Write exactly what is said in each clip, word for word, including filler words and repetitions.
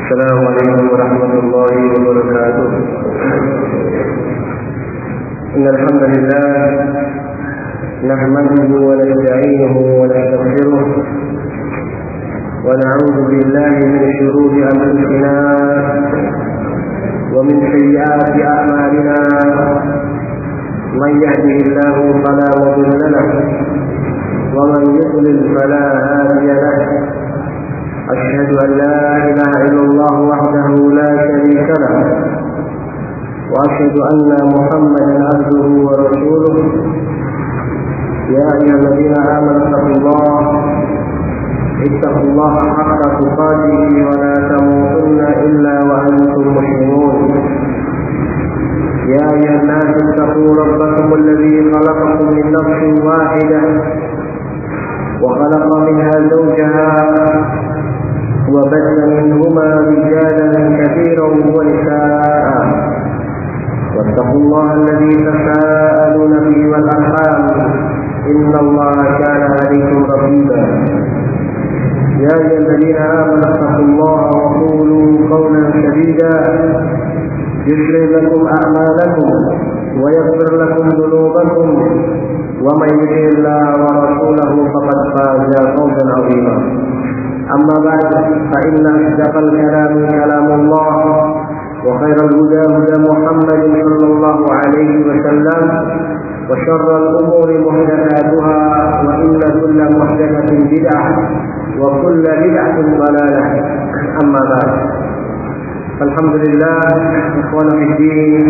Assalamualaikum warahmatullahi wabarakatuh. Innal hamdalillah nahmaduhu wa nasta'inuhu wa nastaghfiruh wa na'udzu billahi min shururi anfusina wa min sayyiati a'malina. Man yahdihillahu fala mudilla lahu wa man yudlil fala hadiya lahu. أشهد أن لا إله إلا الله وحده لا شريك له وأشهد أن محمدا عبده ورسوله. يا أيها الذين آمنوا اتقوا الله اتقوا الله حق تقاته ولا تموتن إلا وأنتم مسلمون. يا أيها الناس اتقوا ربكم الذي خلقكم من نفس واحدة وخلق منها زوجها وبث منهما رجالا كثيرا ونساء واتقوا الله الذي تساءلون به والأرحام إن الله كان عليكم رقيبا. يا أيها الذين آمنوا اتقوا الله وقولوا قولا سديدا يصلح لكم أعمالكم ويغفر لكم ذنوبكم ومن يطع الله ورسوله فقد فاز فوزا عظيما. أما بعد فإن أصدق الكلام كلام الله وخير الهدى هدى محمد صلى الله عليه وسلم وشر الأمور محدثاتها وإن كل محدثة بدعة وكل بدعة ضلالة. أما بعد فالحمد لله إخوانا في الدين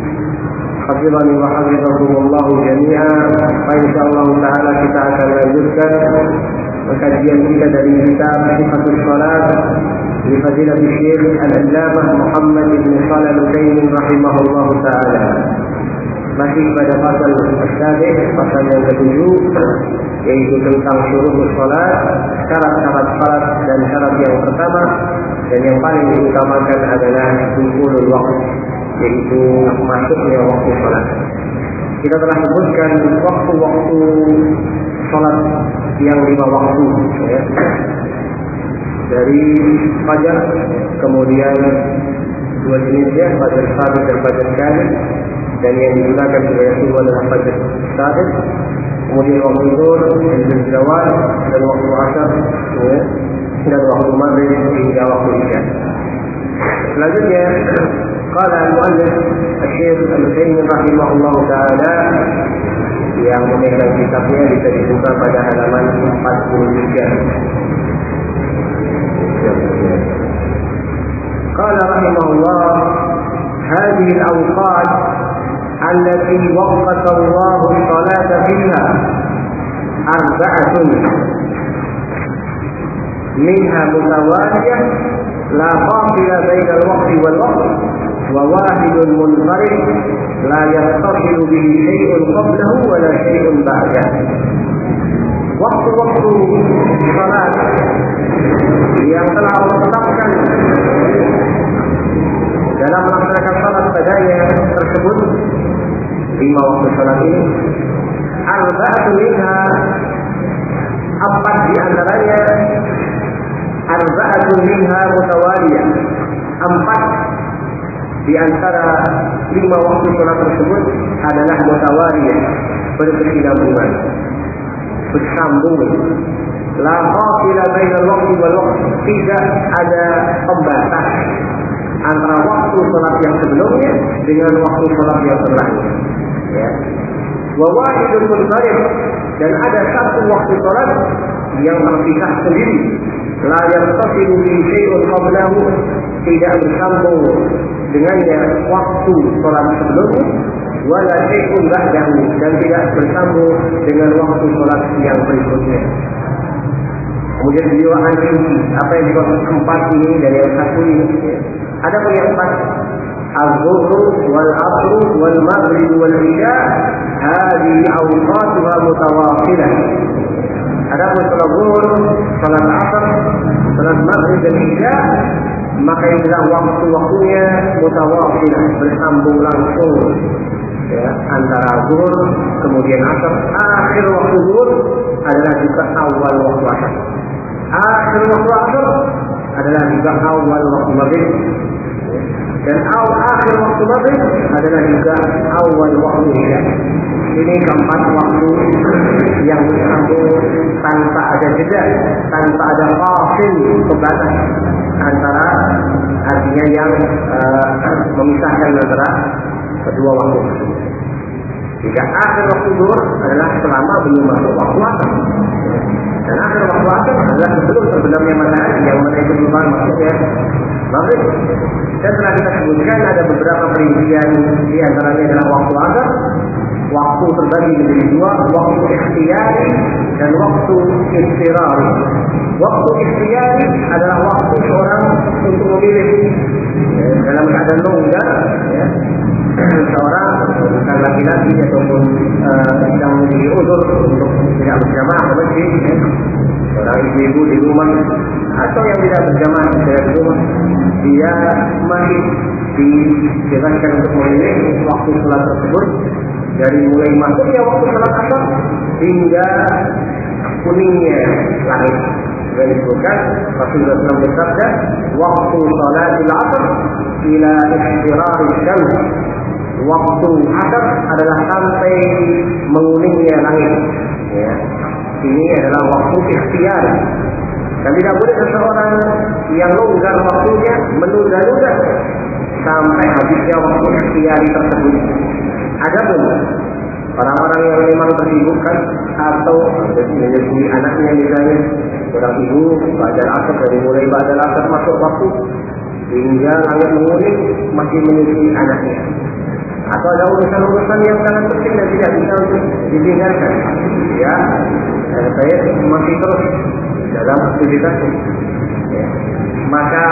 حفظني وحفظكم الله جميعا. فإن شاء الله تعالى kita akan lanjutkan kajian kita dari kitab Sifatus Shalat li Fadilatul Syekh Al-Allamah Muhammad bin Shalih Al-Utsaimin rahimahullahu taala. Masih pada pasal as-sabiq, pasal yang ketujuh, yaitu tentang syurutus shalat, syarat-syarat salat dan syarat yang pertama dan yang paling diutamakan adalah dukhulul waqt, yaitu masuknya waktu salat. Kita telah sebutkan waktu-waktu salat yang lima waktu, ya. Dari fajar, kemudian dua jenisnya, fajar sadiq dan fajar kadhib, dan yang digunakan sebagai subuh adalah fajar sadiq. Kemudian waktu zuhur, dan zawal, dan waktu asar, ya, dan waktu maghrib hingga waktu isya. Selanjutnya, qala al-muallif Syekh Al-Utsaimin rahimahullah taala, yang memegang kitabnya bisa dibuka pada halaman empat puluh tiga. Qala rahimahullah, hadhihi al-awqat allati waqata Allah as-salata fiha arba'atun minha mutawaliyah la fadila baina al-waqti wal-waqt wa wahidun munfarid la yattasilu bihi syai'un qablahu wa la syai'un ba'dahu. Waktu-waktu salat yang telah Allah tetapkan dalam melaksanakan salat padanya tersebut, lima waktu salat ini, arba'atun minha, empat di antaranya, arba'atun minha mutawaliyah, empat di antara lima waktu salat tersebut adalah mutawaliyah, berkesinambungan, bersambung. La fadila bainal waqti wal waqt, tidak ada pembatas antara waktu salat yang sebelumnya dengan waktu salat yang setelahnya. Ya. Wa wahidun munfarid, dan ada satu waktu salat yang terpisah sendiri. La yattasilu bi syai'un qablahu, tidak bersambung dengannya waktu salat sebelumnya, wala syai'un ba'dahu, dan tidak bersambung dengan waktu salat yang berikutnya. Kemudian beliau anjing apa yang dimaksud empat ini dari yang satu ini, ya. Ada pun yang empat, az-zuhru wal 'asru wal maghrib wal isya, hadhihi awqatuha mutawafilah. Adapun salat zuhur, salat asar, salat maghrib dan isya, maka inilah waktu-waktunya mutawafilah, bersambung langsung, ya, antara zuhur kemudian asar. Akhir waktu zuhur adalah juga awal waktu asar. Akhir waktu asar adalah juga awal waktu maghrib, dan awal akhir waktu maghrib adalah juga awal waktu isya. Ini keempat waktu yang bersambung tanpa ada jeda, tanpa ada fasil pembatas antara, artinya yang uh, memisahkan antara kedua waktu. Jika akhir waktu zuhur adalah selama belum masuk waktu asar, dan akhir waktu asar adalah sebelum terbenamnya matahari, yang mana itu belum masuknya maghrib. Dan telah kita sebutkan ada beberapa perincian, di antaranya adalah waktu asar. Waktu terbagi menjadi dua, waktu ikhtiyari dan waktu istirari. Waktu ikhtiyari adalah waktu seorang untuk memilih, ya, dalam keadaan longgar, ya, seorang bukan laki-laki ataupun uh, yang memiliki uzur untuk tidak berjamaah ke masjid, ya, seorang ibu-ibu di rumah atau yang tidak berjamaah di rumah, dia masih dibebaskan untuk memilih waktu sholat tersebut dari mulai masuknya waktu sholat asar hingga kuningnya langit. Dan disebutkan Rasulullah shallallahu alaihi wasallam bersabda, waktu sholatil asar ila istirari syams. Waktu asar adalah sampai menguningnya langit. Ya. Ini adalah waktu ikhtiar. Dan tidak boleh seseorang yang longgar waktunya menunda-nunda sampai habisnya waktu ikhtiar tersebut. Adapun orang-orang yang memang tersibukkan atau menyusui anaknya misalnya, seorang ibu ba'dal asar, dari mulai ba'dal asar masuk waktu hingga langit menguning masih menyusui anaknya, atau ada urusan-urusan yang sangat penting dan tidak bisa untuk ditinggalkan, ya, dan saya masih terus dalam aktivitas, ya, maka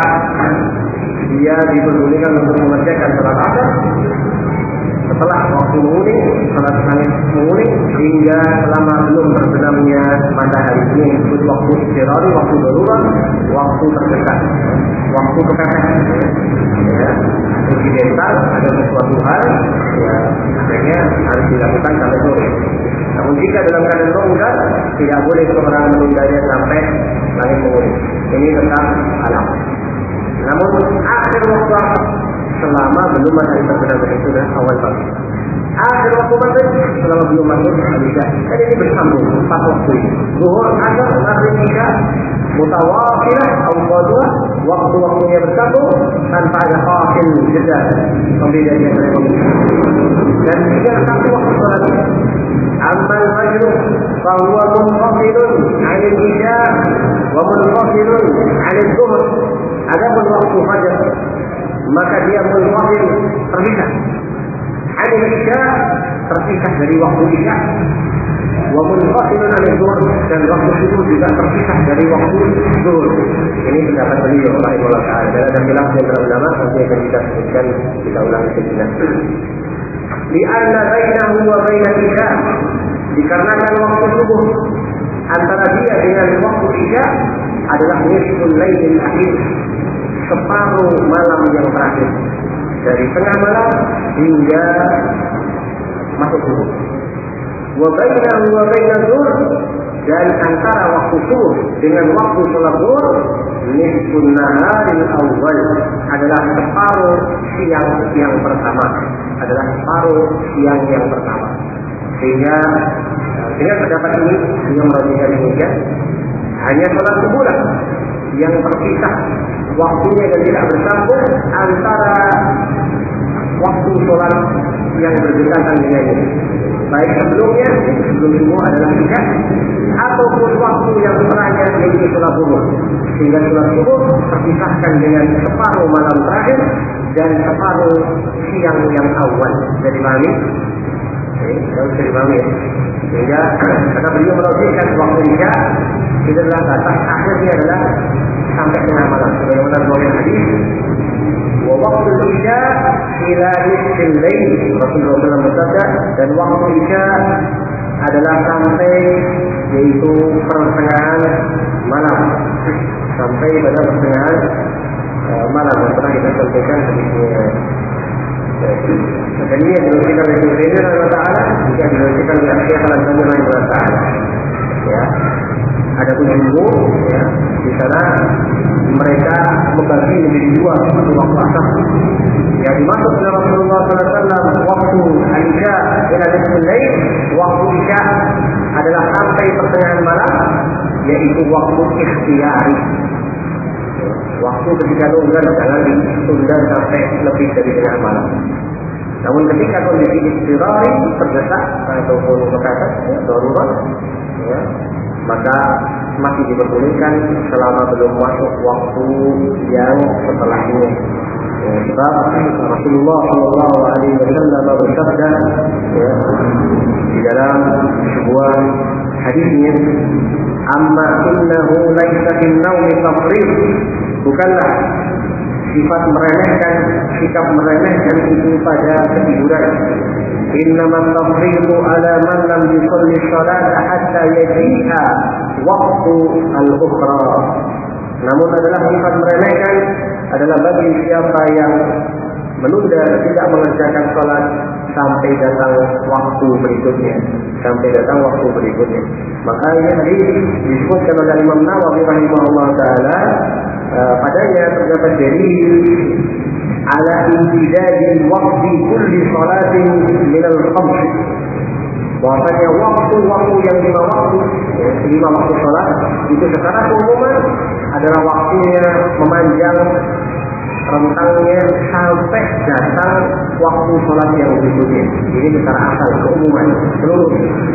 dia diperbolehkan untuk mengerjakan sholat asar setelah waktu menguning, sholat langit menguning hingga selama belum terbenamnya matahari. Ini disebut waktu istirari, waktu darurat, waktu terdekat, waktu kepepet, ya, insidental, ada sesuatu hal, ya, akhirnya harus dilakukan sampai sore. Namun jika dalam keadaan longgar, tidak boleh seorang menundanya sampai langit menguning. Ini tentang alam. Namun akhir waktu asar selama belum matahari terbenam, itu sudah awal pagi. Akhir waktu maghrib selama belum masuk isya. Dan ini bersambung empat waktu ini. Zuhur, asar, maghrib, isya, mutawafilah atau dua, waktu-waktunya bersambung tanpa ada fasil jeda pembedanya dari waktu. Dan jika satu waktu sholat amal majruh fahuwa munfasilun 'anil isya wa munfasilun 'anil zuhur. Adapun waktu fajar maka dia munfasil, terpisah. 'Anil isya, terpisah dari waktu isya. Wa munfasilun 'anil zuhur, dan waktu subuh juga terpisah dari waktu zuhur. Ini pendapat beliau rahimahullah ta'ala. Dan ada khilaf di antara ulama, nanti akan kita sebutkan, kita ulangi sejenak. Li'anna bainahu wa bainal isya, dikarenakan waktu subuh antara dia dengan waktu isya adalah nisful lailil akhir, separuh malam yang terakhir, dari tengah malam hingga masuk subuh. Wa bainahu wa bainaz zuhur, dan antara waktu subuh dengan waktu sholat zuhur nisfun naharil awal, adalah separuh siang yang pertama, adalah separuh siang yang pertama. Sehingga dengan pendapat ini yang merajikan demikian, hanya sholat subuh lah yang terpisah waktunya dan tidak bersambung antara waktu sholat yang berdekatan dengan ini, baik sebelumnya, sebelum subuh adalah isya, ataupun waktu yang terakhir yaitu sholat subuh. Sehingga sholat subuh terpisahkan dengan separuh malam terakhir dan separuh siang yang awal. Jadi pahami? Harus dipahami, ya. Sehingga kata beliau merajikan waktu isya itu adalah batas akhirnya adalah sampai tengah malam. Sebagaimana riwayat hadis, wa waktu isya ila nisfil lail, Rasulullah shallallahu alaihi wasallam bersabda, dan waktu isya adalah sampai, yaitu pertengahan malam, sampai pada pertengahan uh, malam. Yang pernah kita sampaikan hadisnya. Dan ini yang dilakukan oleh Rasulullah shallallahu alaihi wasallam, jika dilakukan oleh Syekh Al-Albani rahimahullah ta'ala, ya. Ada pun jumhur, ya, di sana mereka membagi menjadi dua waktu waktu asar. Yang dimaksud oleh Rasulullah sallallahu alaihi wasallam waktu Isya ila nisfil lail, waktu Isya adalah sampai pertengahan malam, yaitu waktu ikhtiyari. Waktu ketika longgar jangan ditunda sampai lebih dari tengah malam. Namun ketika kondisi istirari terdesak ataupun kekasar, ya, darurat, ya, maka masih diperbolehkan selama belum masuk waktu yang setelahnya. Ya, sebab Rasulullah Shallallahu Alaihi Wasallam bersabda, ya, di dalam sebuah hadisnya, "Amma innahu laisa fil naumi tafrid." Bukanlah sifat meremehkan, sikap meremehkan itu pada ketiduran. Innamat tafridu ala man lam yusalli salata hatta yaji'a waktu al-ukhra. Namun adalah sifat meremehkan adalah bagi siapa yang menunda tidak mengerjakan salat sampai datang waktu berikutnya, sampai datang waktu berikutnya. Maka ini hadis disebutkan oleh Imam Nawawi rahimahullah taala, uh, padanya terdapat dalil ala imtidadi waqti kulli salatin min al-khams. Bahwasanya waktu-waktu yang lima waktu, ya, lima waktu salat itu secara umum adalah waktunya memanjang rentangnya sampai datang waktu sholat yang berikutnya. Ini secara asal keumuman seluruh.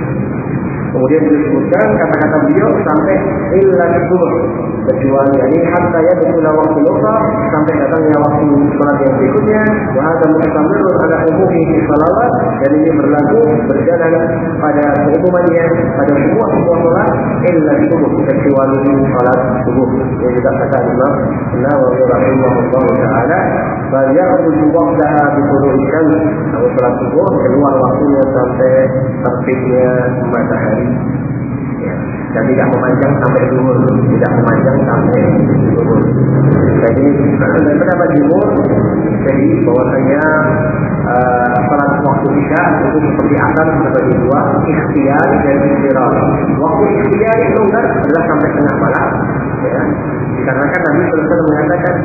Kemudian disebutkan kata-kata beliau sampai illa subuh, kecuali ini hatta ya betul waktu lupa sampai datangnya waktu sholat yang berikutnya. Wahada mustamirun ala umumi di salawat, dan ini berlaku berjalan pada keumumannya pada semua semua sholat illa subuh, kecuali sholat subuh. Yang juga kata Imam Nawawi rahimahullah taala, bal yakhruju waqtaha bi tulu'i syams, kalau sholat subuh keluar waktunya sampai terbitnya matahari. Ya, dan tidak memanjang sampai zuhur, tidak memanjang sampai zuhur. Jadi dari pendapat jumhur, jadi bahwasanya uh, salat waktu isya itu seperti asar sebagai dua, ikhtiar dan istirahat. Waktu ikhtiar itu longgar adalah sampai tengah malam, ya. Dikarenakan Nabi sallallahu alaihi wasallam mengatakan,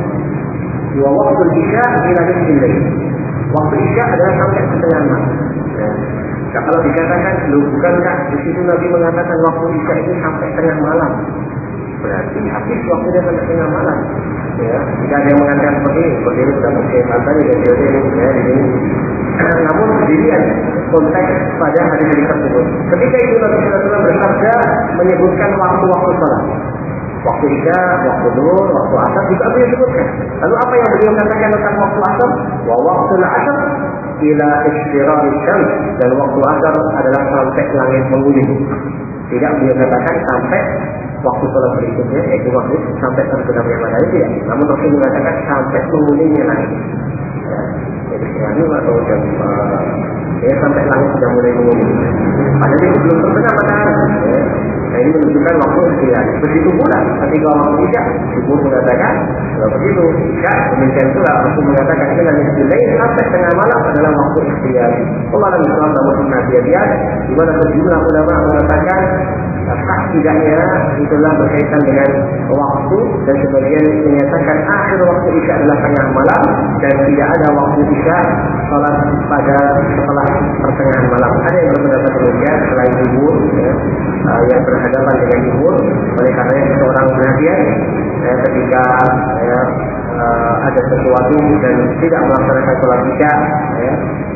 wa waktu isya ila nisfil lail. Waktu isya adalah sampai setengah malam. Ya. Nah, kalau dikatakan, lu bukankah di situ Nabi mengatakan waktu isya itu sampai tengah malam? Berarti habis waktunya sampai tengah malam. Ya, jika ada yang mengatakan seperti ini, seperti ini sudah mungkin matanya dan jadi ya, ini. Namun dilihat konteks pada hari-hari tersebut. Ketika itu Nabi sallallahu alaihi wasallam bersabda menyebutkan waktu-waktu salat. Waktu isya, waktu zuhur, waktu asar juga beliau sebutkan. Lalu apa yang beliau katakan tentang waktu asar? Wa waqtul asar ila istirari syams, dan waktu asar adalah sampai langit menguning. Tidak beliau katakan sampai waktu sholat berikutnya, yaitu waktu sampai terbenamnya matahari, tidak. Namun Rasul mengatakan sampai menguningnya langit. Ya, jadi setengah atau jam uh, ya sampai langit sudah mulai menguning. Padahal itu belum terbenam matahari. Ya. Nah, ini menunjukkan waktu ikhtiar. Begitu pula ketika waktu isya, Jumhur mengatakan kalau begitu isya, demikian pula Rasul mengatakan ini nanti lain sampai tengah malam adalah waktu ikhtiar. Allah dan Islam dalam sunnah dia di mana sejumlah ulama mengatakan sah tidaknya itulah berkaitan dengan waktu, dan sebagian menyatakan akhir waktu isya adalah tengah malam dan tidak ada waktu isya salat pada setelah pertengahan malam. Ada yang berpendapat demikian selain Jumhur, ya, uh, yang berhadapan dengan Jumhur. Oleh karena seorang perhatian ya, ketika ya, uh, ada sesuatu dan tidak melaksanakan salat isya, ya,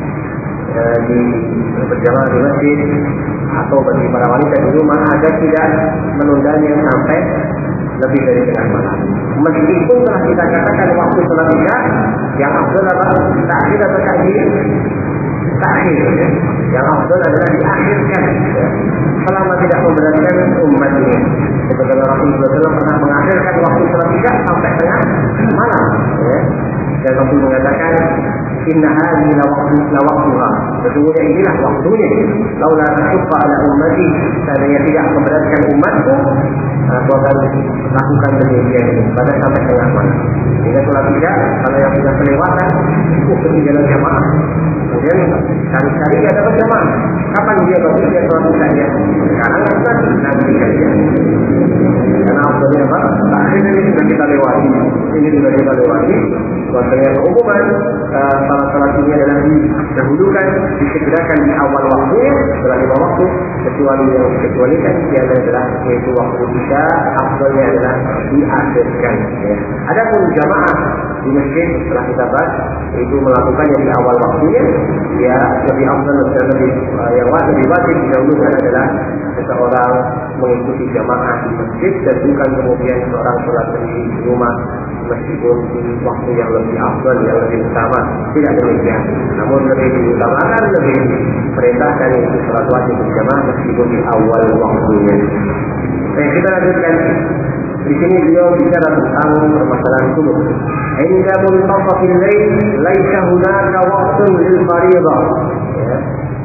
uh, di berjamaah di masjid, atau bagi para wanita di rumah agar tidak menundanya sampai lebih dari tengah malam. Meskipun telah kita katakan waktu salat isya yang afdal apa? Takhir atau takhir? Takhir. Ya. Yang afdal adalah diakhirkan, ya, selama tidak memberatkan umat ini. Sebagaimana Rasulullah sallallahu alaihi wasallam pernah mengakhirkan waktu salat isya sampai tengah malam. Ya. Dan Rasul mengatakan inna hadhihi la waqtuha, sesungguhnya inilah waktunya. Laula tasuffa ala ummati, seandainya tidak memberatkan umatku, aku akan lakukan demikian pada sampai tengah malam. Jika sholat tidak, kalau yang sudah kelewatan, cukup ketinggalan jamaah. Kemudian cari-cari ada berjamaah. Kapan dia bagus dia sholat isya? Sekarang nanti nanti saja. Karena Abdul apa? Akhirnya ini sudah kita lewati. Ini sudah kita lewati. Bahwasanya keumuman uh, salat-salat ini adalah didahulukan, disegerakan di awal waktunya, setelah lima waktu, kecuali yang dikecualikan dia adalah yaitu waktu isya, Abdulnya adalah diakhirkan. Ya. Adapun jamaah di masjid setelah kita bahas itu melakukannya di awal waktunya, ya lebih afdal dan lebih uh, yang wajib wajib didahulukan adalah seseorang mengikuti jamaah di masjid dan bukan kemudian seorang sholat di rumah meskipun di waktu yang lebih afdal, yang lebih utama. Tidak demikian, namun lebih diutamakan, lebih perintahkan itu sholat wajib berjamaah meskipun di awal waktunya. Nah, kita lanjutkan. Di sini beliau bicara tentang permasalahan subuh. Inda muntasafil lail laisa hunaka waqtun lil fardhah. Ya.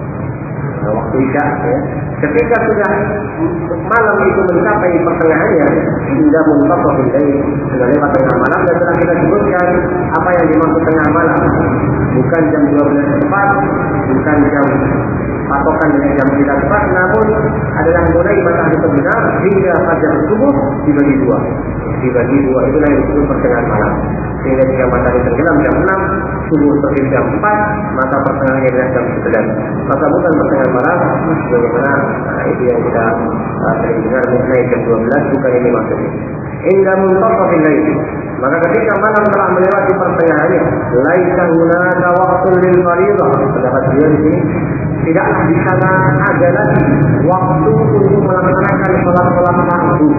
Nah, waktu isya, ya. Ketika sudah malam itu mencapai pertengahannya, inda muntasafil lail, sudah lewat tengah malam, dan telah kita sebutkan apa yang dimaksud tengah malam. Bukan jam dua belas tepat, bukan jam patokan dengan jam kita tepat, namun adalah mulai matahari terbenam hingga fajar subuh dibagi dua. Dibagi dua itulah yang disebut pertengahan malam. Sehingga jika matahari tenggelam jam enam, subuh terbit jam empat, maka pertengahannya adalah jam sebelas. Maka bukan pertengahan malam, bagaimana nah, itu yang kita uh, sering dengar mengenai jam dua belas, bukan ini maksudnya. Inda muntasafil lail, maka ketika malam telah melewati pertengahannya, laisa hunaka waqtun lil fardhah. Pendapat beliau di sini, tidaklah di sana ada lagi waktu untuk melaksanakan sholat-sholat fardu.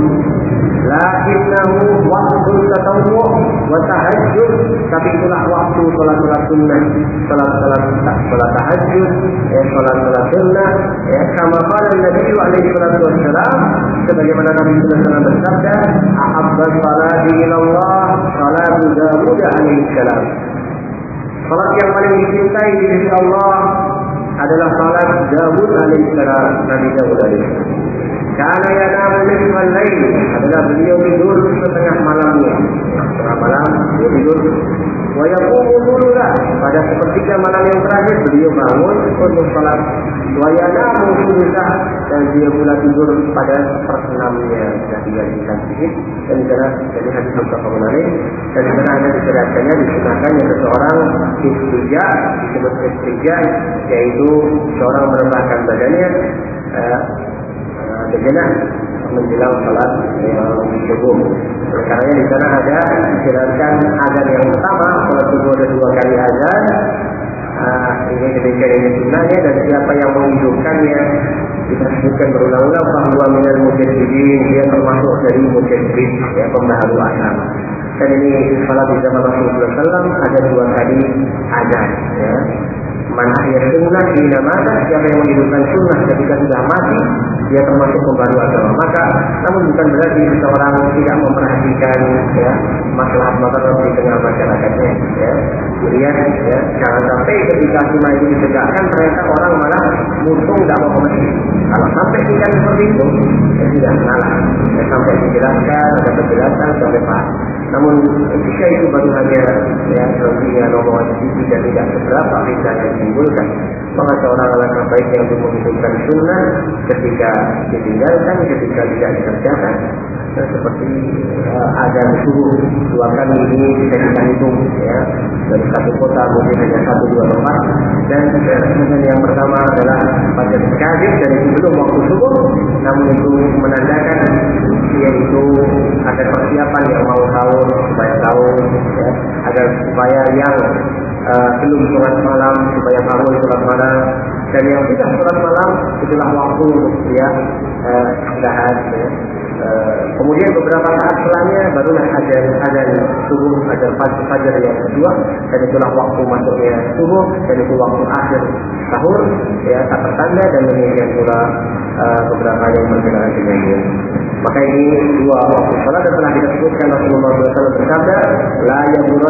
Lakinnahu waktu tatawwu wa tahajjud, tapi itulah waktu sholat-sholat sunnah, sholat-sholat sholat tahajud, ya, sholat-sholat sunnah, ya, kama qala Nabi alaihi salatu wassalam, sebagaimana Nabi sallallahu alaihi wasallam bersabda, ahabbas salati ila Allah salatu Dawud alaihi salam. Salat yang paling dicintai di sisi Allah adalah salat Dawud alaihissalam, Nabi Dawud alaihissalam. Karena yanamu nisfal lail, adalah beliau tidur setengah malamnya. Setengah malam beliau tidur. Wa yaqumu thulutha, pada sepertiga malam yang terakhir beliau bangun untuk salat. Wa yanamu thulutha, dan dia pula tidur pada seperenamnya. Sudah digantikan sedikit. Dan di sana jadi hadis muttafaqun alaih. Dan di sana ada dijelaskannya, disunahkannya seseorang istijah, disebut istijah, yaitu seorang merebahkan badannya uh, uh, sejenak menjelang salat yang subuh. Karena di sana ada dijelaskan azan yang pertama, salat subuh ada dua kali azan. Uh, ini ketika ini sunnahnya, dan siapa yang menghidupkannya disebutkan berulang-ulang bahwa minal mujaddidin, dia termasuk dari mujaddid, ya, pembaharu agama. Dan ini salat di zaman Rasulullah sallallahu alaihi wasallam ada dua kali azan, ya. Man ahya sunnah hina mata, siapa yang menghidupkan sunnah ketika sudah mati, dia termasuk pembaharu agama. Maka, namun bukan berarti seseorang tidak memperhatikan, ya, masalah-masalah di tengah masyarakatnya, ya. Lihat, ya, jangan sampai ketika sunnah itu ditegakkan ternyata orang malah mutung tidak mau ke masjid. Kalau sampai tingkat seperti itu, ya sudah salah. Ya, sampai dijelaskan, ada penjelasan sampai paham. Namun ketika itu baru hanya, ya, selesai nomor wajib dan tidak seberapa fitnah yang ditimbulkan, maka seorang alangkah baiknya untuk menghidupkan sunnah ketika ditinggalkan, ketika tidak dikerjakan. Dan seperti uh, azan subuh dua kali ini bisa kita hitung, ya, dari satu kota mungkin hanya satu dua tempat. Dan kemudian yang pertama adalah pada kadib, dan itu belum waktu subuh, namun itu menandakan yaitu ada persiapan yang mau sahur supaya sahur, ya, agar supaya yang uh, belum sholat malam supaya bangun sholat malam, dan yang sudah sholat malam itulah waktu dia uh, istirahat, ya. Uh, kemudian beberapa saat setelahnya barulah azan azan subuh, azan fajar yang kedua, dan itulah waktu masuknya subuh, dan itu waktu akhir sahur, ya, tak tertanda, dan demikian pula uh, beberapa yang berkenaan dengannya. Maka ini dua waktu salat, dan telah kita sebutkan Rasulullah sallallahu alaihi wasallam bersabda, la yaburanna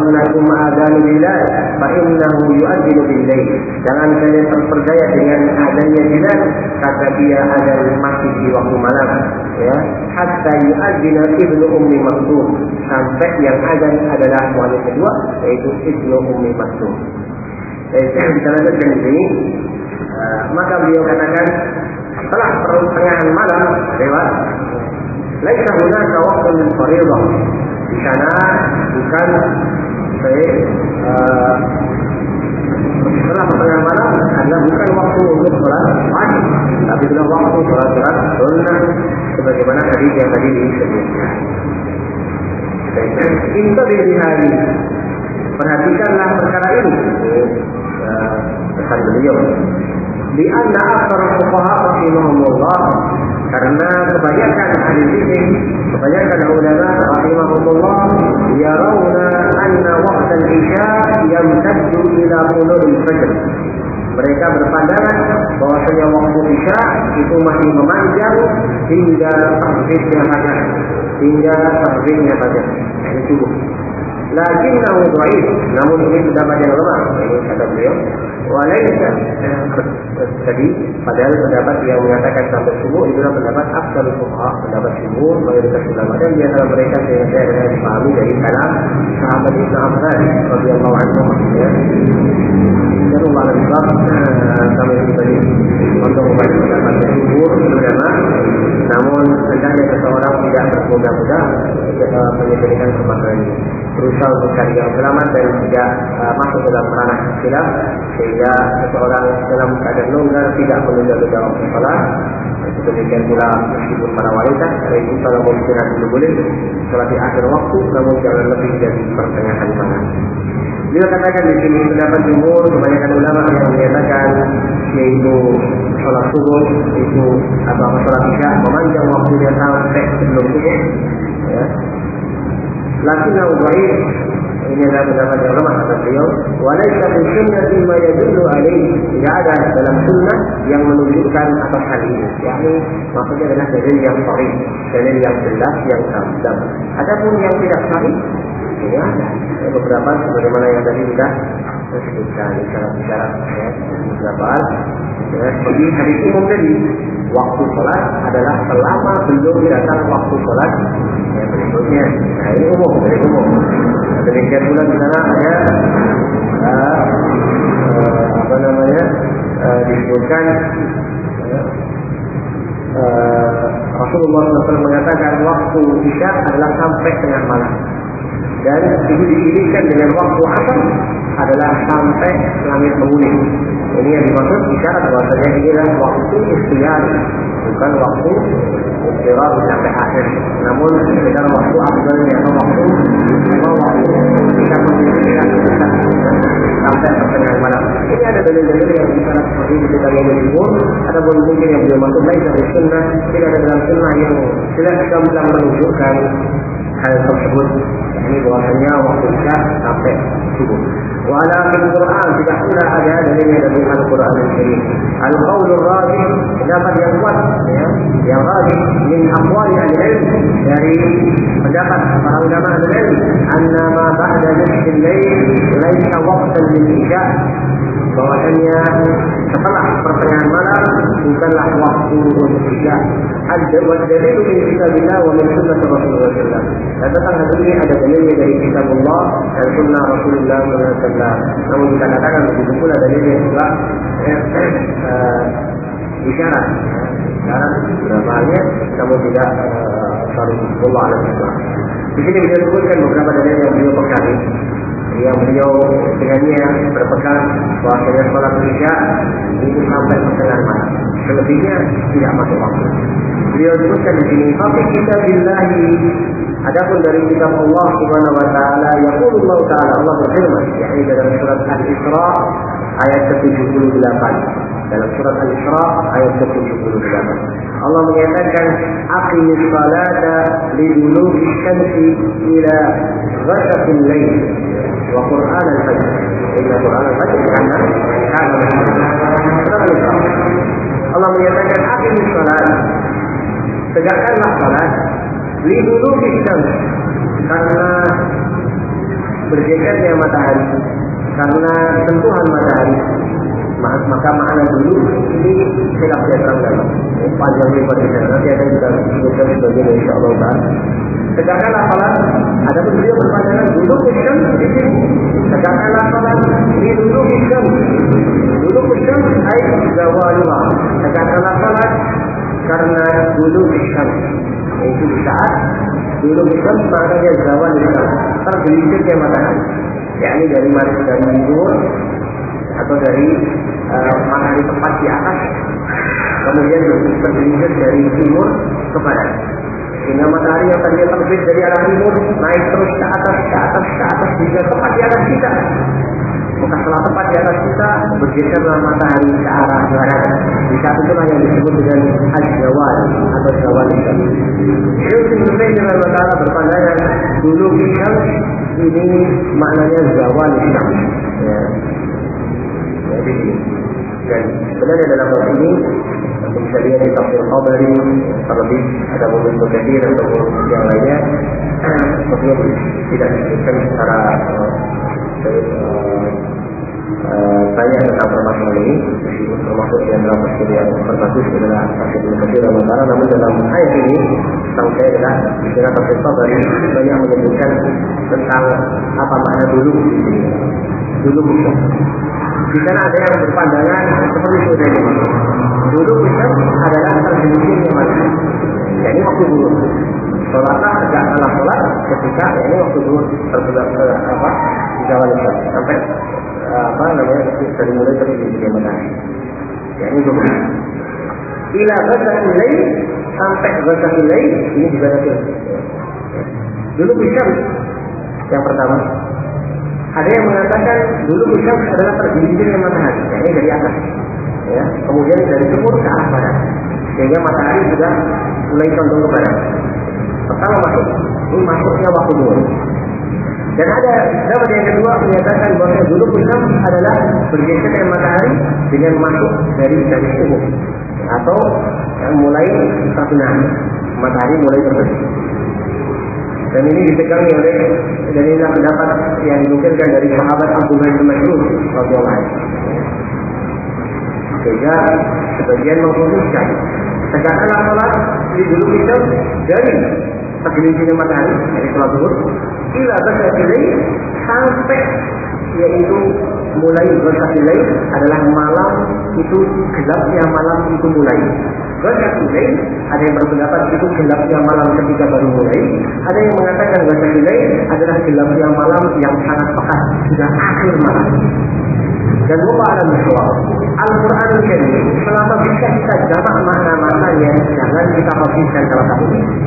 yaghurrannakum adzanu bilal fa innahu yu'adzinu bil-lail. Jangan kalian terperdaya dengan azannya Bilal, kata dia adzan masih di waktu malam, ya. Hatta yu'adzina ibnu ummi maktum, sampai yang azan adalah muadzin kedua, yaitu ibnu ummi maktum. Jadi saya bisa lanjutkan di sini. Uh, maka beliau katakan setelah pertengahan malam lewat, laisa hunaka waqtun lil fardhah. Di sana bukan saya uh, setelah pertengahan malam adalah bukan waktu untuk sholat wajib, tapi adalah waktu sholat-sholat sunnah, sebagaimana hadis yang tadi disebutkan. Kita di hari perhatikanlah perkara ini. Uh, pesan beliau. Di anna aktsara fuqaha rahimahumullah, karena kebanyakan ahli fikih, kebanyakan ulama rahimahumullah yarawna anna waqtal isya yamtaddu ila tulu'il fajr. Mereka berpandangan bahwasanya waktu isya itu masih memanjang hingga terbitnya fajar, hingga terbitnya fajar, ini subuh. Lakinnahu dhaif, namun ini pendapat yang lemah, ini kata beliau. Walaysa, tadi padahal pendapat yang menyatakan sampai subuh itulah pendapat aktsarul fuqaha, pendapat jumhur mayoritas ulama, dan di antara mereka saya adalah dipahami dari kalam sahabat Ibnu Abbas radhiyallahu anhu, ya. Dan ulama besar kami diberi untuk membaca pendapat jumhur ulama, namun hendaknya seseorang tidak tergoda-goda menyebutkan permasalahan ini, berusaha untuk cari yang selamat dan tidak uh, masuk dalam ranah khilaf, sehingga seseorang dalam keadaan longgar tidak menunda-nunda waktu salat. Demikian pula meskipun para wanita, yaitu kalau mau istirahat dulu boleh salat di akhir waktu, namun jangan lebih dari pertengahan malam. Dia katakan di sini pendapat jumhur, kebanyakan ulama yang menyatakan yaitu salat subuh itu atau salat isya memanjang waktunya sampai sebelum subuh, ya. Lakinnahu dhaif, ini adalah pendapat yang lemah kata beliau. Walaysa fi sunnati ma yadullu alaihi, tidak ada dalam sunnah yang menunjukkan atas hal ini. Yakni maksudnya adalah dalil yang sahih, dalil yang jelas, yang gamblang. Adapun yang tidak sahih, ya ada beberapa sebagaimana yang tadi sudah disebutkan syarat-syarat, ya, beberapa hal. Ya, seperti hadis umum tadi, waktu sholat adalah selama belum datang waktu sholat yang berikutnya. Nah ini umum, dari umum. Nah, demikian pula di sana ada uh, uh, apa namanya uh, disebutkan uh, uh, Rasulullah shallallahu alaihi wasallam mengatakan waktu isya adalah sampai tengah malam, dan itu diirikan dengan waktu asar adalah sampai langit menguning. Ini yang dimaksud isyarat bahwasanya inilah waktu ikhtiar, bukan waktu istirahat sampai akhir. Namun sekitar waktu afdalnya atau waktu atau waktu kita menginginkan sampai pertengahan malam. Ini ada dalil-dalil yang disyarat seperti itu kita yang berjumhur. Ada pun mungkin yang beliau maksud lain dari sunnah, tidak ada dalam sunnah yang jelas gamblang menunjukkan hal tersebut. Ini bahwasanya waktu isya sampai subuh. Wala fil Quran, tidak pula ada dalilnya dari Al-Quran Al-Karim. Al-Qaulur Rajih, pendapat yang kuat, ya, yang rajih min aqwali al-ilm, dari pendapat para ulama al-ilm, anna ma ba'da nisfil lail laisa waqtan lil isya, bahwasanya setelah pertengahan malam bukanlah waktu untuk isya. Ada dalil dari kitabillah wa min sunnah Rasulullah sallallahu alaihi wasallam. Dan tentang hal ini ada dalilnya dari kitabullah dan sunnah Rasulullah sallallahu alaihi wasallam. Namun kita katakan begitu pula dalilnya juga eh, eh, isyarat, isyarat beberapa halnya, namun tidak sharih Allah alaihi wasallam. Di sini kita sebutkan beberapa dalil yang beliau pegang, yang beliau dengannya berpegang bahwasanya salat isya itu sampai pertengahan malam, selebihnya tidak masuk waktu. Beliau sebutkan di sini, "Fa kitabillahi", adapun dari kitab Allah Subhanahu wa taala, yaqulullah taala, Allah berfirman, yakni dalam surat Al-Isra ayat ke tujuh puluh delapan. Dalam surat Al-Isra ayat ke tujuh puluh delapan. Allah menyatakan, "Aqimis salata liduluki syamsi ila ghasaqil lail wa Qur'an al-fajr." Inna Qur'an al-fajr kana kana surat Al-Isra. Allah menyatakan, "Aqimis salata", tegakkanlah salat, liduluki syams, karena bergesernya matahari karena sentuhan matahari, maka makna dulu ini khilaf yang terang panjang lebar di sana. Nanti akan kita sebutkan sebagian insyaallah bahas. Tegakkanlah salat, ada pun beliau berpandangan dulu kusam di sini. Tegakkanlah salat di dulu kusam, dulu kusam ay zawalullah. Tegakkanlah salat karena dulu kusam, itu saat dulu kusam maknanya zawal kusam, tergelincirnya matahari. Yakni dari dari timur atau dari uh, matahari tepat di atas, kemudian tergelincir dari timur ke barat. Sehingga matahari yang tadinya terbit dari arah timur naik terus ke atas, ke atas, ke atas hingga tepat di atas kita. Maka setelah tepat di atas kita, bergeserlah matahari ke arah barat. Di saat itulah yang disebut dengan al-zawal atau zawal Islam. Syekh Ibnu Taimiyah rahimahullah berpandangan dulu Islam ini maknanya zawal Islam. Ya. Jadi dan sebenarnya dalam bab ini untuk bisa lihat di tafsir Tabari, terlebih ada Ibnu Katsir atau yang lainnya, maksudnya tidak disebutkan secara uh, uh, banyak tentang permasalahan ini, meskipun termasuk di antara tafsir yang terbagus adalah tafsir Ibnu Katsir rahimahullah. Namun dalam ayat ini, setahu saya adalah di dalam tafsir Tabari banyak menyebutkan tentang apa makna dulu di sini. Dulu bukan. Di sana ada yang berpandangan seperti itu tadi. Dulu Islam adalah tergelincirnya matahari. Jadi waktu dulu sholatlah tegakkanlah sholat ketika ini waktu dulu terbelah apa di jalan Islam sampai apa namanya dari mulai tergelincirnya matahari. Jadi dulu. Ila ghasaqil lail sampai ghasaqil lail ini juga ada. Dulu Islam yang pertama. Ada yang mengatakan dulu Syams adalah tergelincirnya matahari, yakni dari atas, ya. Kemudian dari timur ke arah barat, sehingga matahari sudah mulai condong ke barat. Pertama masuk, ini masuknya waktu dulu. Dan ada pendapat yang kedua menyatakan bahwa dulu Syams adalah bergesernya matahari dengan masuk dari garis timur, atau yang mulai terbenam, matahari mulai terbit. Dan ini dipegang oleh dan inilah pendapat yang dinukilkan dari sahabat Abdullah bin Mas'ud radhiyallahu anhu. Sehingga sebagian mengkhususkan tegakkanlah salat di dulu kita dari tergelincirnya matahari dari sholat zuhur ila ghasaqil lail sampai yaitu mulai ghasaqil lail adalah malam itu gelapnya malam itu mulai. Ghasaqil lail ada yang berpendapat itu gelapnya malam ketika baru mulai, ada yang mengatakan ghasaqil lail adalah gelapnya malam yang sangat pekat sudah akhir malam. Dan wallahu a'lam bishawab. Al-Qur'an Al-Karim selama bisa kita jamak makna-maknanya jangan kita habiskan salah satu.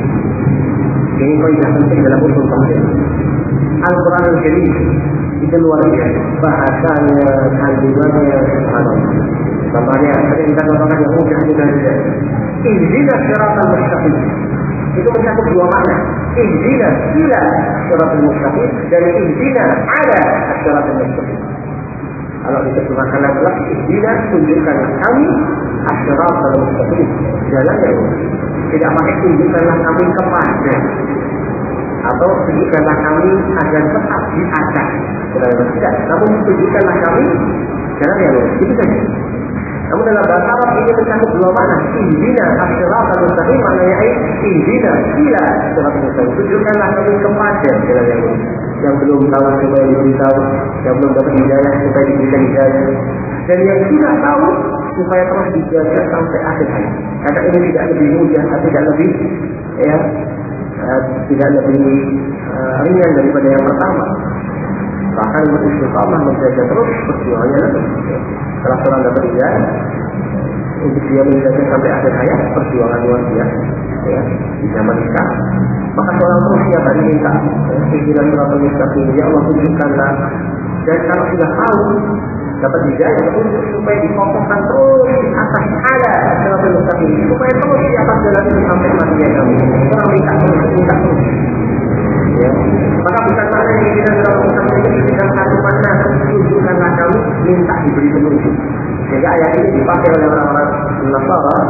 Ini kaidah penting dalam usul tafsir. Al-Qur'an Al-Karim itu luar biasa bahasanya, kandungannya, subhanallah. Contohnya, tadi kita katakan yang mudah mudah saja. Ihdinas siratal mustaqim. Itu mencakup dua makna. Ihdinas ila siratal mustaqim dan ihdinas ala siratal mustaqim. Kalau diterjemahkan adalah ihdinas tunjukkan kami as-siratal mustaqim, jalan yang lurus. Tidak pakai tunjukkanlah kami kepada atau tunjukkanlah kami agar tetap di atas. Tidak, namun tunjukkanlah kami jalan yang lurus. Itu saja. Namun dalam bahasa Arab ini mencakup dua makna. Ihdina as-siratal mustaqim maknanya ihdina ila siratal mustaqim. Tunjukkanlah kami kepada jalan yang lurus. Yang belum tahu supaya diberitahu, yang belum dapat hidayah supaya diberikan hidayah, dan yang sudah tahu supaya terus dijaga sampai akhir hayat. Karena ini tidak lebih mudah, tidak lebih ya, uh, tidak lebih uh, ringan daripada yang pertama. Bahkan beristiqamah menjaga terus perjuangannya lebih. Setelah seorang dapat hidayah, untuk dia menjaga sampai akhir hayat, perjuangan luar biasa. Ya, di zaman sekarang, maka seorang terus setiap hari minta, Ihdinas siratal mustaqim, ya Allah tunjukkanlah. Dan kalau sudah tahu dapat hidayah untuk supaya dikokohkan terus di atas ala siratal mustaqim, supaya terus di atas jalan itu sampai matinya kami. Orang minta terus, minta terus. Ya, maka bukan makna Ihdinas siratal mustaqim ini dengan satu makna tunjukkanlah kami minta diberi petunjuk. Sehingga ayat ini dipakai oleh orang-orang Nasara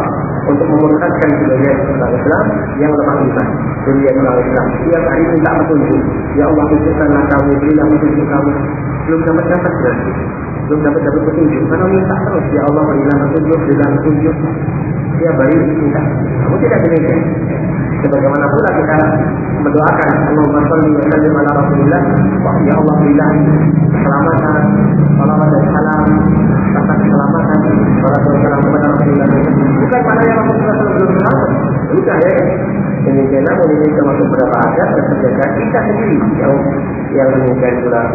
untuk memurtadkan sebagian orang Islam yang lemah iman. Dunia orang Islam setiap hari minta petunjuk. Ya Allah, tunjukkanlah kami, berilah petunjuk kami. Belum dapat dapat berarti, belum dapat dapat petunjuk. Karena minta terus, ya Allah berilah petunjuk, berilah petunjuk. Setiap hari minta. Kamu tidak demikian. Sebagaimana pula kita mendoakan Allahumma shalli wa sallim ala Rasulillah, ya Allah berilah keselamatan, salawat dan salam serta keselamatan salam kepada Rasulullah. Bukan maknanya Rasulullah belum selamat, sudah ya. Demikian namun ini termasuk beberapa adab dan penjagaan kita sendiri yang yang demikian pula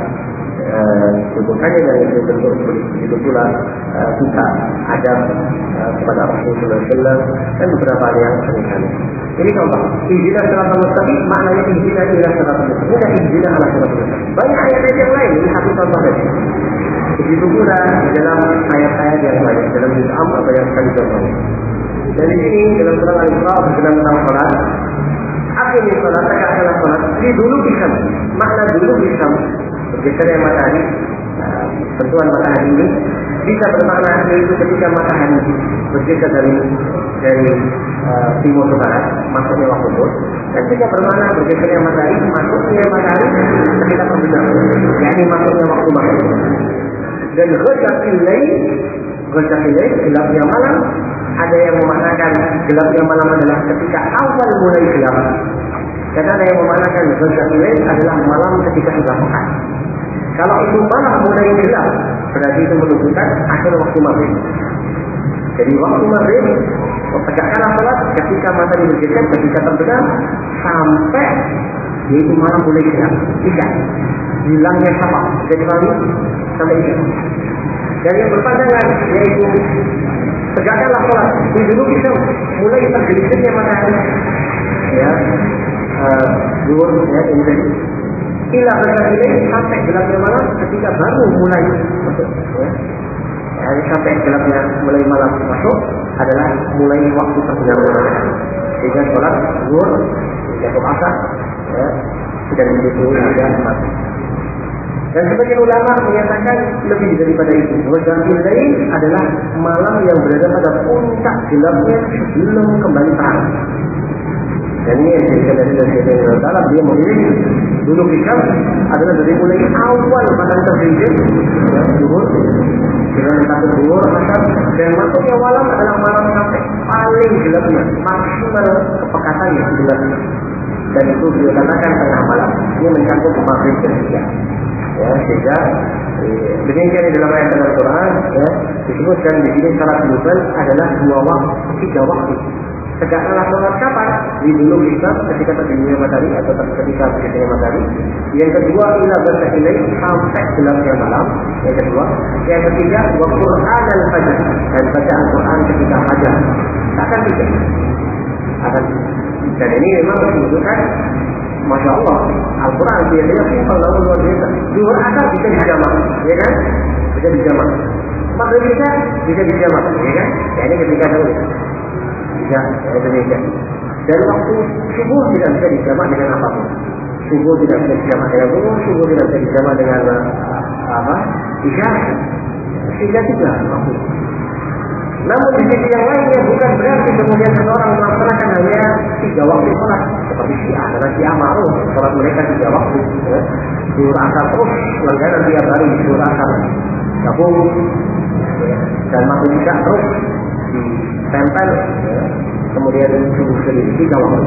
tuntutannya dari itu bentuk itu pula uh, kita adab uh, kepada Rasulullah sallallahu alaihi wasallam dan beberapa hal yang semisal. Ini contoh ihdinas siratal mustaqim, maknanya ihdinas ila siratal mustaqim, bukan ihdinas ala siratal mustaqim. Banyak ayat-ayat yang lain, ini satu contoh saja. Begitu pula di dalam ayat-ayat yang banyak dalam juz Amr banyak sekali contohnya. Dan di sini dalam surah Al-Isra berbicara tentang salat. Akhirnya salat adalah salat di dulu bisa makna dulu bisa bergesernya matahari, sentuhan matahari ini bisa bermakna yaitu ketika matahari bergeser dari dari uh, timur ke barat, masuknya waktu zuhur, dan juga bermakna bergesernya matahari, masuknya matahari ketika terbenam, yakni masuknya waktu maghrib. Dan ghasaqil lail, ghasaqil lail gelapnya malam, ada yang memaknakan gelapnya malam adalah ketika awal mulai gelap. Dan ada yang memaknakan ghasaqil lail adalah malam ketika sudah pekat. Kalau itu malam mulai gelap, berarti itu menunjukkan akhir waktu maghrib. Jadi waktu maghrib, tegakkanlah salat ketika matahari bergeser, ketika terbenam, sampai yaitu malam mulai gelap. Tidak hilangnya syafa, kecuali sampai itu. Dan yang berpandangan yaitu tegakkanlah salat di dulu bisa mulai tergelincirnya matahari, ya, uh, zuhur, ya, ini. Ila berkali sampai gelapnya malam ketika baru mulai masuk, ya. Jadi sampai gelapnya mulai malam masuk adalah mulai waktu terbenam matahari. Sehingga sholat zuhur, jatuh asar, ya, dan begitu juga mati. Dan sebagian ulama menyatakan lebih daripada itu. Ghasaqil lail adalah malam yang berada pada puncak gelapnya sebelum kembali terang. Dan ini yang dijadikan dari Rasulullah dalam dia memilih dulu hikam adalah dari mulai awal matahari tergelincir, ya, zuhur, dengan satu zuhur, asar, dan masuknya malam adalah malam sampai paling gelapnya, maksimal kepekatannya gelapnya. Dan itu dia katakan tengah malam, ini mencakup maghrib dan isya. Ya, sehingga eh, demikian di dalam ayat Al-Quran, ya, disebutkan di sini salat global adalah dua waktu, tiga waktu. Tegakkanlah sholat kapan? Di dulu bisa ketika terbenamnya matahari atau ketika terbenamnya matahari. Yang kedua, ila ghasaqil lail sampai gelapnya malam. Yang kedua, yang ketiga, wa Qur'an al-fajr, dan baca Al-Quran ketika fajar. Akan tiga. Akan. Dan ini memang menunjukkan, masya Allah, Al-Quran biasanya simpel lalu luar biasa. Zuhur asar bisa dijamak, ya kan? Bisa dijamak. Maghrib bisa bisa dijamak, ya kan? Ya ini ketika dulu. Ya, ya demikian. Dan waktu subuh tidak bisa dijamak dengan apapun. Subuh tidak bisa dijamak dengan subuh, subuh tidak bisa dijamak dengan uh, apa? Isya. Sehingga tiga waktu. Namun di sisi yang lainnya bukan berarti kemudian seseorang melaksanakan hanya tiga waktu sholat seperti Syiah, karena Syiah ma'ruf sholat mereka tiga waktu. Ya. Zuhur asar terus langganan tiap hari zuhur asar gabung, ya. Dan maghrib isya terus ditempel, ya. Kemudian subuh sendiri tiga waktu.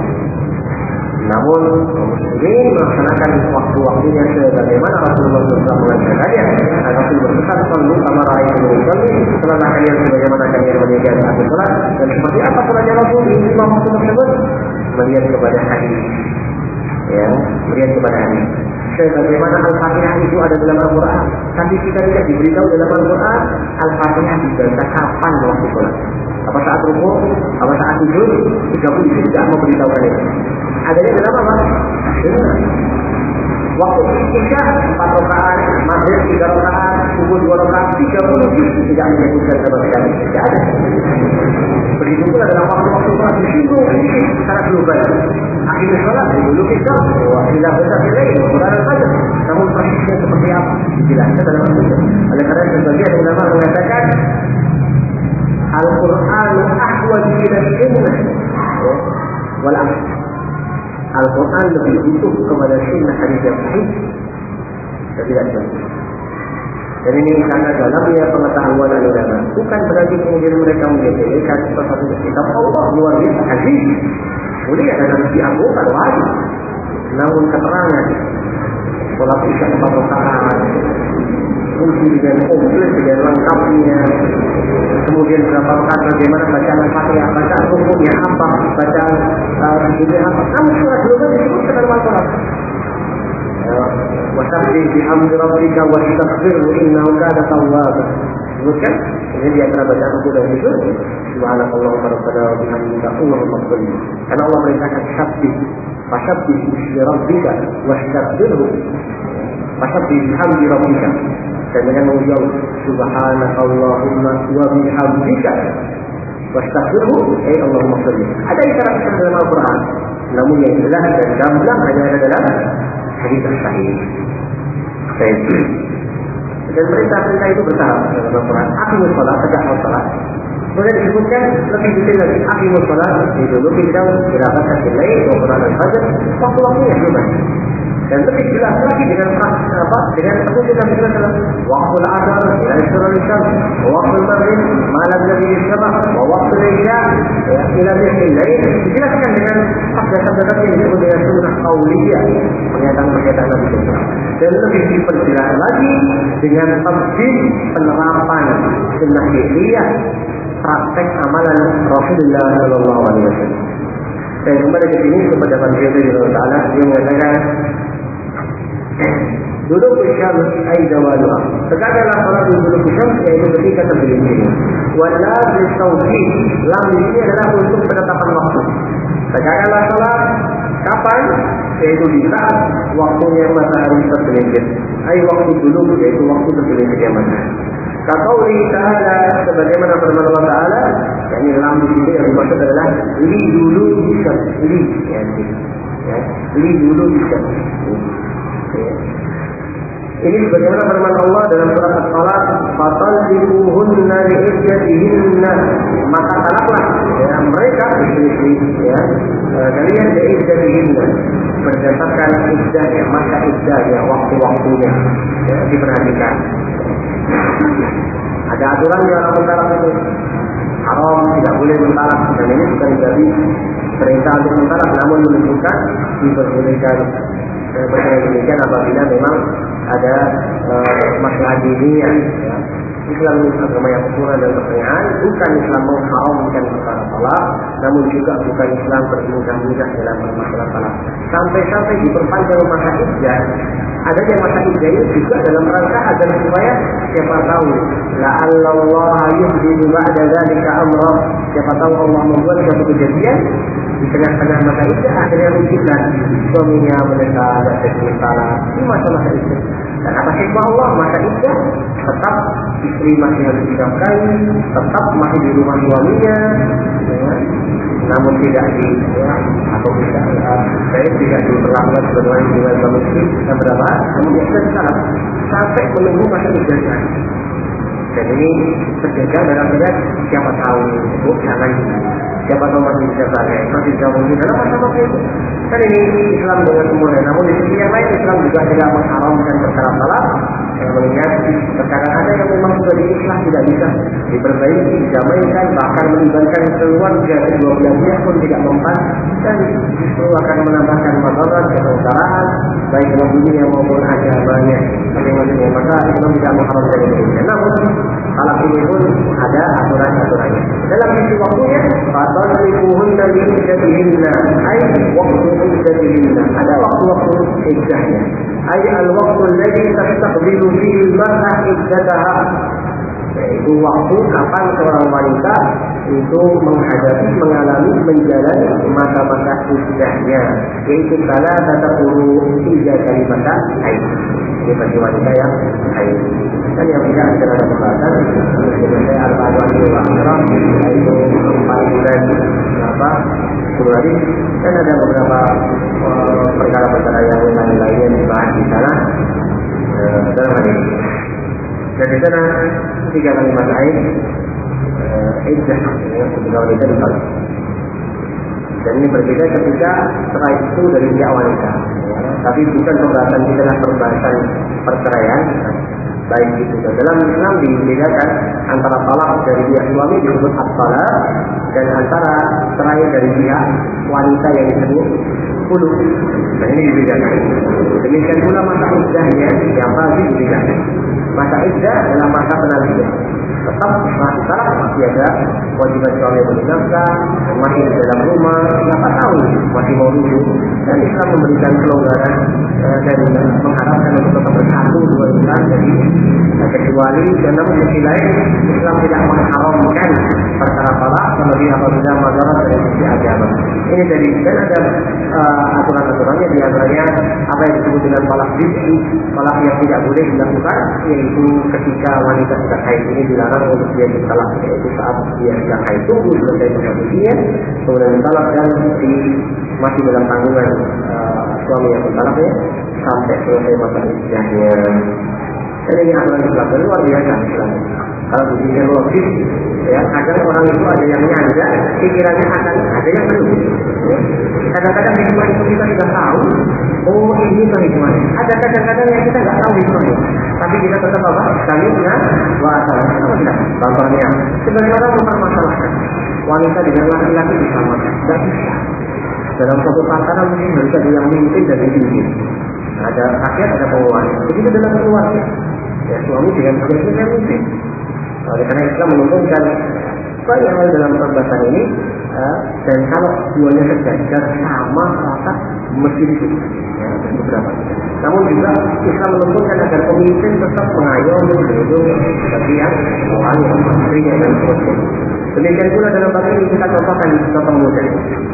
Namun kaum muslimin melaksanakan waktu-waktunya sebagaimana Rasulullah shallallahu alaihi wasallam mengajarkannya. Dan Rasul berpesan, "Sallu kama ra'aytumuni usolli." Salatlah kalian sebagaimana kalian melihat aku salat. Dan seperti apa salatnya Rasul di lima waktu tersebut? Melihat kepada hadis, ya, melihat kepada hadis. Sebagaimana Al-Fatihah itu ada dalam Al-Quran, tapi kita tidak diberitahu dalam Al-Quran Al-Fatihah dibaca kapan waktu sholat. Apa saat rukuk, apa saat sujud, tiga puluh itu tidak memberitahukan itu. Adanya dalam apa? Sunnah. Waktu isya empat rakaat, maghrib tiga rakaat, subuh dua rakaat, tiga puluh itu tidak menyebutkan sama sekali. Tidak ada. Begitu pula dalam waktu-waktu sholat disinggung secara global. Akhirnya sholat dulu kita, wah tidak bisa pilih, Quran saja. Namun persisnya seperti apa? Dijelaskan dalam Al-Quran. Oleh karena sebagian ulama mengatakan Al-Quran ahwal ahwaju ila sunnah wal amal. Al-Quran lebih butuh kepada sunnah hadis yang sahih dan tidak sahih. Dan ini karena dalamnya pengetahuan ulama, bukan berarti kemudian mereka menyepelekan sesuatu kitab Allah luar biasa hadis. Kemudian ada nanti anggota wajib, namun keterangan sholat isya empat rakaat, fungsi dengan komplit dengan lengkapnya, kemudian berapa rakaat, bagaimana bacaan Al-Fatihah, bacaan rukunnya apa, bacaan sujudnya uh, apa, namun surat belum disebutkan dalam Al-Quran. Wasabbih bihamdi rabbika wastaghfirhu innahu kana tawwaba. Sebutkan ini di antara bacaan ruku dan sujud. Subhanakallahumma rabbana wa bihamdika Allahumma shalli. Karena Allah merintahkan sabbih, fasabbih bi rabbika wastaghfirhu. Fasabbih bihamdi rabbika. Dan dengan mengucap subhanakallahumma wa bihamdika wastaghfirhu ay Allahumma shalli. Ada isyarat dalam Al-Quran. Namun yang jelas dan gamblang hanya ada dalam hadis sahih. Dan perintah-perintah itu bertahap dalam Al-Quran. Aqimus shalah, tegakkan salat. Kemudian disebutkan lebih detail lagi. Aqimus shalah, dulu kita berapa lain Al-Quran al-Fajr, waktu-waktunya juga. Dan lebih jelas lagi dengan apa? Dengan sebutkan jelas dalam waktu al-adar, ila isyrul syams, waktu al-maghrib, malam nabi syabah, wa waktu al-isya, ila al-lail. Dijelaskan dengan sabda-sabda yang disebut dengan sunnah qauliyah, pernyataan-pernyataan Nabi sallallahu alaihi wasallam. Dan lebih diperjelas lagi dengan tafsir penerapan sunnah fi'liyah, praktek amalan Rasulullah sallallahu alaihi wasallam. Saya kembali ke sini kepada Beliau Allah Taala yang mengatakan duduk syams ay zawaluha. Tegakkanlah salat duduk syams yaitu ketika tergelincir. Wala bisawfi, lam ini adalah untuk penetapan waktu. Tegakkanlah salat kapan? Yaitu di saat waktunya matahari tergelincir. Ay waktu dulu yaitu waktu tergelincirnya matahari. Kaqauli ta'ala, sebagaimana firman Allah Taala, yakni lam di sini yang dimaksud adalah li dulu bisa li ya, ya li dulu bisa. Ya. Ini sebagaimana firman Allah dalam surat As-Salat, fatalliquhunna li'iddatihinna, maka talaklah ya mereka istri-istri ya kalian li'iddatihinna berdasarkan iddahnya, masa iddahnya, waktu-waktunya ya, diperhatikan. Ada aturan di dalam mentalak itu haram, tidak boleh mentalak, dan ini bukan jadi perintah untuk mentalak, namun menunjukkan diperbolehkan. Perkara demikian apabila memang ada uh, masalah dininya. Ya. Islam agama yang sempurna dan pertanyaan, bukan Islam mengharamkan perkara talak, namun juga bukan Islam bermudah-mudah dalam masalah talak. Sampai-sampai diperpanjang masa iddah. Adanya masa iddah ini juga dalam rangka agar supaya siapa tahu la'allallah yuhdidu ba'da dzalika amra, siapa tahu Allah membuat satu kejadian di tengah-tengah masa iddah akhirnya rujuk lagi suaminya mendekat dan sementara ini masa-masa iddah. Dan apa hikmah Allah masa iddah tetap istri masih harus dinafkahi, tetap masih di rumah suaminya, ya, namun tidak di ya, atau tidak uh, saya tidak diperlakukan sebagai hubungan suami istri yang berapa, namun dia sudah salah sampai menunggu masa iddah. Dan ini terjaga dalam berat siapa tahu, bu jangan siapa tahu masih bisa pakai, masih bisa mungkin dalam masa-masa itu. Kan ini Islam dengan sempurna. Namun di sisi yang lain Islam juga tidak mengharamkan perkara salah. Yang mengingat perkara ada yang memang sudah di Islam tidak bisa diperbaiki, didamaikan, bahkan melibatkan keluarga kedua belah pihak pun tidak mempan dan justru akan menambahkan masalah kesengsaraan baik dalam dunia maupun agamanya. Masing-masing maka Islam tidak mengharamkan itu. Namun talak ini pun ada aturan-aturannya. Dalam sisi waktunya, fatalliquhunna li'iddatihinna, ay waktu iddatihinna. Ada waktu-waktu iddahnya. Ay al-waqtu alladhi tastaqbilu fihi al-mar'a iddataha. Yaitu waktu kapan seorang wanita itu menghadapi, mengalami, menjalani masa-masa iddahnya. Yaitu salah tata puluh tiga kali masa haid. Ini bagi wanita yang haid. Dan yang tidak adalah pembahasan sebenarnya al-Qadwani wa Akhirah, yaitu empat bulan berapa sepuluh hari, dan ada beberapa uh, perkara-perkara yang lain-lain yang dibahas di sana uh, dalam hal ini. Dan di sana tiga kali masa haid, uh, iddah ya, ketika wanita ditalak. Dan ini berbeda ketika cerai itu dari pihak wanita, ya. Tapi bukan pembahasan kita adalah pembahasan perceraian, baik itu. Dan dalam Islam dibedakan antara talak dari pihak suami disebut at-talaq, dan antara cerai dari pihak wanita yang disebut khulu. Dan ini dibedakan. Demikian pula masa iddahnya yang pasti dibedakan. Masa iddah adalah masa penantian. Tetap setelah ditalak masih ada kewajiban suami bernafkah, masih di dalam rumah, siapa tahu masih mau rujuk. Dan Islam memberikan kelonggaran eh, dan mengharapkan untuk tetap bersatu dua bulan. Jadi eh, kecuali dan namun sisi lain Islam tidak mengharamkan perkara talak terlebih apabila madarat dari sisi agama. Ini jadi dan ada uh, aturan-aturannya, di antaranya apa yang disebut dengan talak bid'i, talak yang tidak boleh dilakukan, yaitu ketika wanita sudah haid. Ini dilarang untuk dia ditalak, yaitu saat dia sudah haid tunggu selesai masa usia, kemudian ditalak dan di, masih dalam tanggungan uh, suami yang ditalaknya sampai selesai masa usianya. Dan ini aturan Islam dan luar biasa Islam. Kalau dipikir logis, ya kadang orang itu ada yang nyanda, pikirannya akan ada yang belum. Ya. Kadang-kadang hikmah itu kita sudah tahu, oh ini tuh hikmahnya. Ada kadang-kadang yang kita nggak tahu hikmahnya, tapi kita tetap apa? Kami benar, wah salah, apa tidak? Contohnya, sebagian orang mempermasalahkan wanita dengan laki-laki disamakan, tidak bisa. Dalam suatu tatanan mungkin harus ada yang mimpin dan dipimpin. Ada rakyat, ada penguasa. Begitu dalam keluarga, ya suami dengan istri yang mimpin. Oleh karena Islam menuntunkan banyak hal dalam perbahasan ini, uh, dan kalau duanya sejajar sama rata mesti disebut, ya, beberapa. Namun juga Islam menuntunkan agar pemimpin tetap mengayomi, melindungi bagi yang orang yang istrinya dan seterusnya. Demikian pula dalam bab ini kita contohkan contoh muda.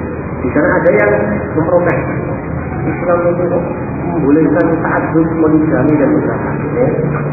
Di sana ada yang memprotes Islam itu membolehkan ta'addud poligami dan usaha. Ya.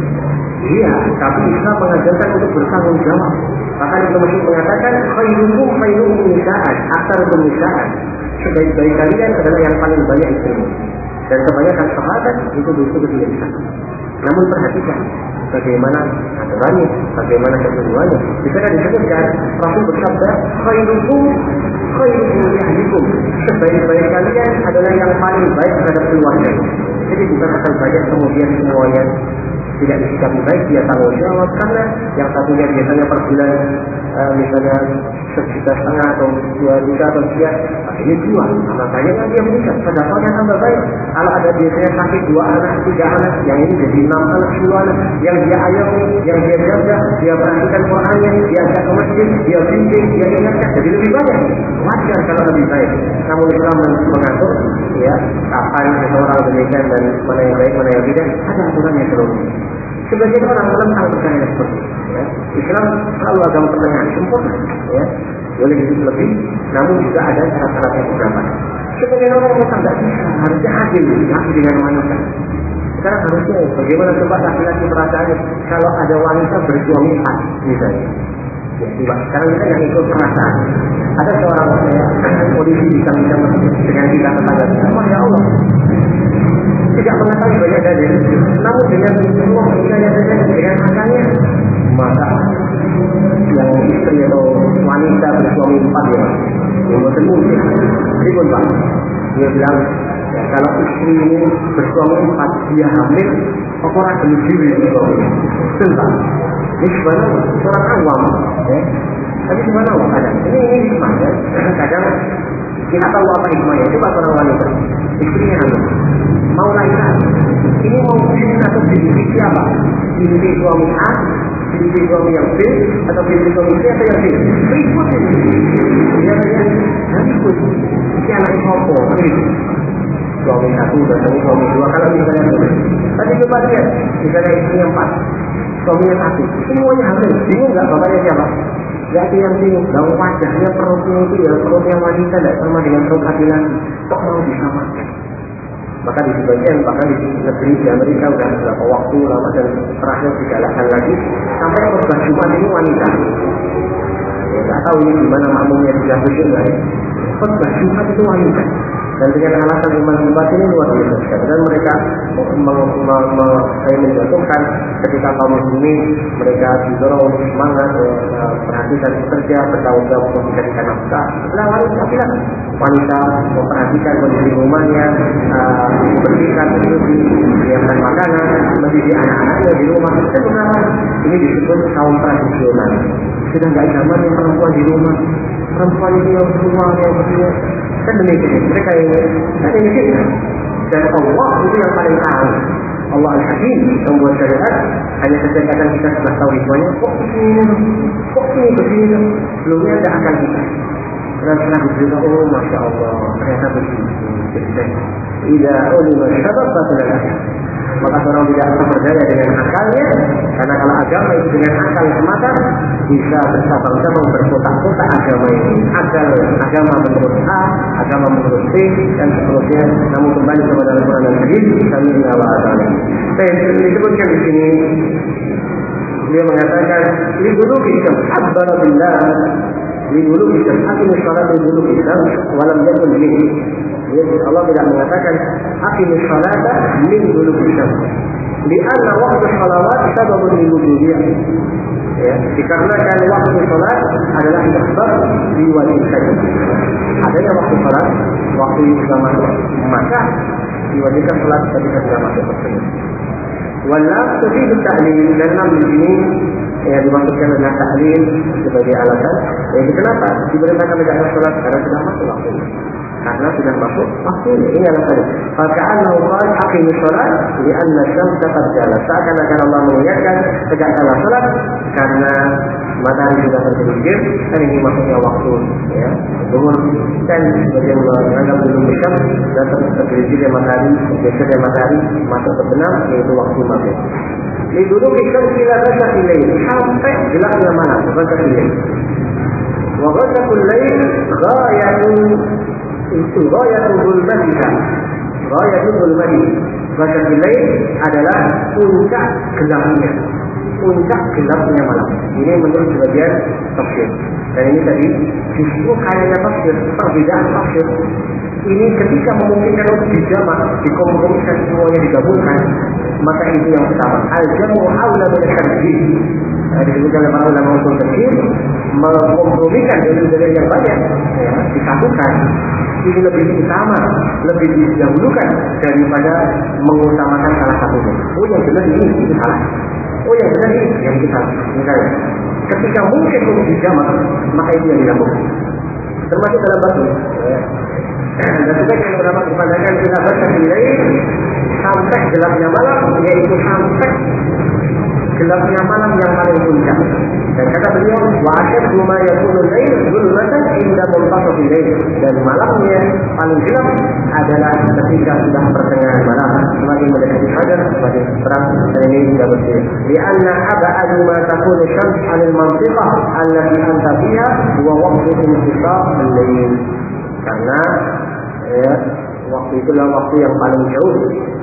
Iya, tapi Islam mengajarkan untuk bertanggung jawab. Bahkan Ibnu Mas'ud mengatakan khairukum khairukum nisa'an, aktsharukum nisa'an. Sebaik-baik kalian adalah yang paling banyak istrimu. Dan kebanyakan sahabat itu justru tidak bisa. Namun perhatikan bagaimana aturannya, bagaimana ketentuannya. Di sana disebutkan Rasul bersabda khairukum khairukum li ahlikum. Sebaik-baik kalian adalah yang paling baik terhadap keluarga. Jadi bukan asal banyak kemudian semuanya tidak disikapi baik, dia tanggung jawab karena yang satunya biasanya per bulan uh, misalnya sejuta setengah atau dua juta atau sekian, nah, ini dua, makanya kan dia meningkat, sedekahnya tambah baik. Kalau ada biasanya sakit dua anak, tiga anak, yang ini jadi enam anak, sepuluh anak, yang dia ayomi, yang dia jaga, dia perhatikan Qurannya, dia ajak ke masjid, dia bimbing, dia ingatkan, jadi lebih banyak. Wajar kalau lebih baik. Namun Islam mengatur, ya, kapan seseorang demikian dan mana yang baik, mana yang tidak, ada aturannya seluruh. Sebagian orang menentang perkara yang seperti itu. Ya. Islam selalu agama pertengahan, sempurna. Ya. Boleh hidup lebih, namun juga ada syarat-syarat yang beberapa. Sebagian orang menentang tidak bisa, harusnya adil laki dengan wanita. Sekarang harusnya bagaimana coba laki-laki perasaannya kalau ada wanita bersuami empat misalnya. Ya, coba sekarang kita yang ikut perasaan. Ada seorang ya, polisi bisa bisa dengan kita tetangga. Oh ya Allah. Tidak mengetahui banyak dalil, namun dengan semua pikirannya saja dengan akalnya, maka yang istri atau wanita bersuami empat ya, yang bertemu dia, ribut pak. Dia bilang, ya, kalau istri ini bersuami empat, dia hamil, apa orang demi diri suami? Tentang, ini sebenarnya orang awam, ya. Tapi sebenarnya kadang ini ini hikmah ya, kadang kita tahu apa hikmahnya. Coba seorang wanita, istrinya hamil. Mau lahiran, ini mau bisnis atau bisnis siapa? Bisnis suami A, bisnis suami yang B, atau bisnis suami C atau yang D? Ribut ini. Ya, ya, ribut. Ini anak sopo, suami satu dan suami dua. Kalau misalnya boleh. Tapi coba lihat, misalnya istrinya empat, suaminya satu. Semuanya hamil. Bingung nggak bapaknya siapa? Gak ada yang bingung. Lalu wajahnya perutnya itu ya perutnya wanita tidak sama dengan perut laki-laki. Kok mau disamakan? Maka di sebagian, bahkan di negeri di Amerika sudah beberapa waktu lama dan terakhir digalakkan lagi sampai khutbah Jumat ini wanita. Ya, tak tahu ini gimana makmumnya sudah khusyuk nggak ya? Khutbah Jumat itu wanita. Dan dengan alasan iman batin ini luar biasa. Dan mereka saya menjatuhkan ketika kaum muslimin mereka didorong untuk semangat, ya, perhatikan bekerja, bertanggung jawab untuk mencarikan nafkah. Setelah wanita bilang wanita memperhatikan kondisi rumahnya, uh, membersihkan, mencuci, menyiapkan makanan, mendidik anak-anaknya di rumah. Dan beberapa ini disebut kaum tradisional. Sudah nggak zaman yang perempuan di rumah, perempuan itu yang keluar, yang berdua. Dan demikian mereka ini, dan ini kita. Dan Allah itu yang paling tahu. Allah Al-Hakim yang membuat syariat. Hanya saja kadang kita sudah tahu semuanya. Kok begini, kok ini begini, belumnya tidak akan kita. Dan setelah bercerita, oh Masya Allah, ternyata begini. Tidak, oh ini masyarakat batulah. Maka seorang tidak terperdaya dengan akalnya, karena kalau agama itu dengan akal semata bisa bersabang-sabang berkotak-kotak agama ini. Akal agama menurut A, agama menurut B, dan seterusnya. Namun kembali kepada Al-Quran dan Hadis, kami mengalah agama. Saya disebutkan di sini, dia mengatakan, ini dulu kita akbar billah, ini dulu kita akhirnya salat ini dulu kita, walam yakun bihi. Allah tidak mengatakan aqimus salata min duluki syams. Lianna waktu salawat sababun liwujudiyah. Ya, dikarenakan waktu salat adalah sebab diwajibkan. Adanya waktu salat, waktu yang sudah masuk, maka diwajibkan salat ketika sudah masuk tersebut. Walam tufidu ta'lil, dan enam di sini yang dimaksudkan adalah ta'lil sebagai alasan. Jadi kenapa diberitakan menegakkan salat? Karena sudah masuk waktunya. Karena sudah masuk waktunya. Ini alasannya. Faka'annahu qala aqimus shalah li'anna asy-syamsa qad jalat. Seakan-akan Allah mengingatkan tegakkanlah salat karena matahari sudah tergelincir, dan ini maksudnya waktu ya, zuhur. Dan sebagian menganggap belum syam dan tergelincir matahari, geser matahari masuk terbenam, yaitu waktu maghrib. Ini dulu kita sila baca ilaih sampai gelapnya malam, baca ilaih. Wa ghasaqul lail ghayatun itu ghayatul zulmatiha. Ghayatul zulmatiha. Baca ilaih adalah puncak gelapnya. Puncak gelapnya malam. Ini menurut sebagian tafsir. Dan ini tadi justru kayaknya tafsir, perbedaan tafsir. Ini ketika memungkinkan untuk dijamak, dikompromikan semuanya digabungkan, maka itu yang pertama. Al-jamu aula min al-tanjih. Disebutkan oleh para ulama usul fikih, mengkompromikan dalil-dalil yang banyak, ya, disatukan. Ini lebih utama, lebih didahulukan daripada mengutamakan salah satunya. Oh yang benar ini, itu salah. Oh yang benar ini, yang kita misalnya. Ketika mungkin untuk dijamak, maka itu yang dilakukan. Termasuk dalam batu. Ya. Dan juga yang beberapa dipandangan kita baca nilai sampai gelapnya malam, yaitu sampai gelapnya malam yang paling puncak. Dan kata beliau, wa asyaddu ma yakunu al-lail zulmatan inda muntasaf al-lail. Dan malamnya paling gelap adalah ketika sudah pertengahan malam, semakin mendekati fajar, semakin terang. Dan ini sudah bersih. Lianna ab'adu ma takunu syams 'anil mantiqah allati anta fiha wa waqtu intisaf al-lail. Karena ya, waktu itulah waktu yang paling jauh,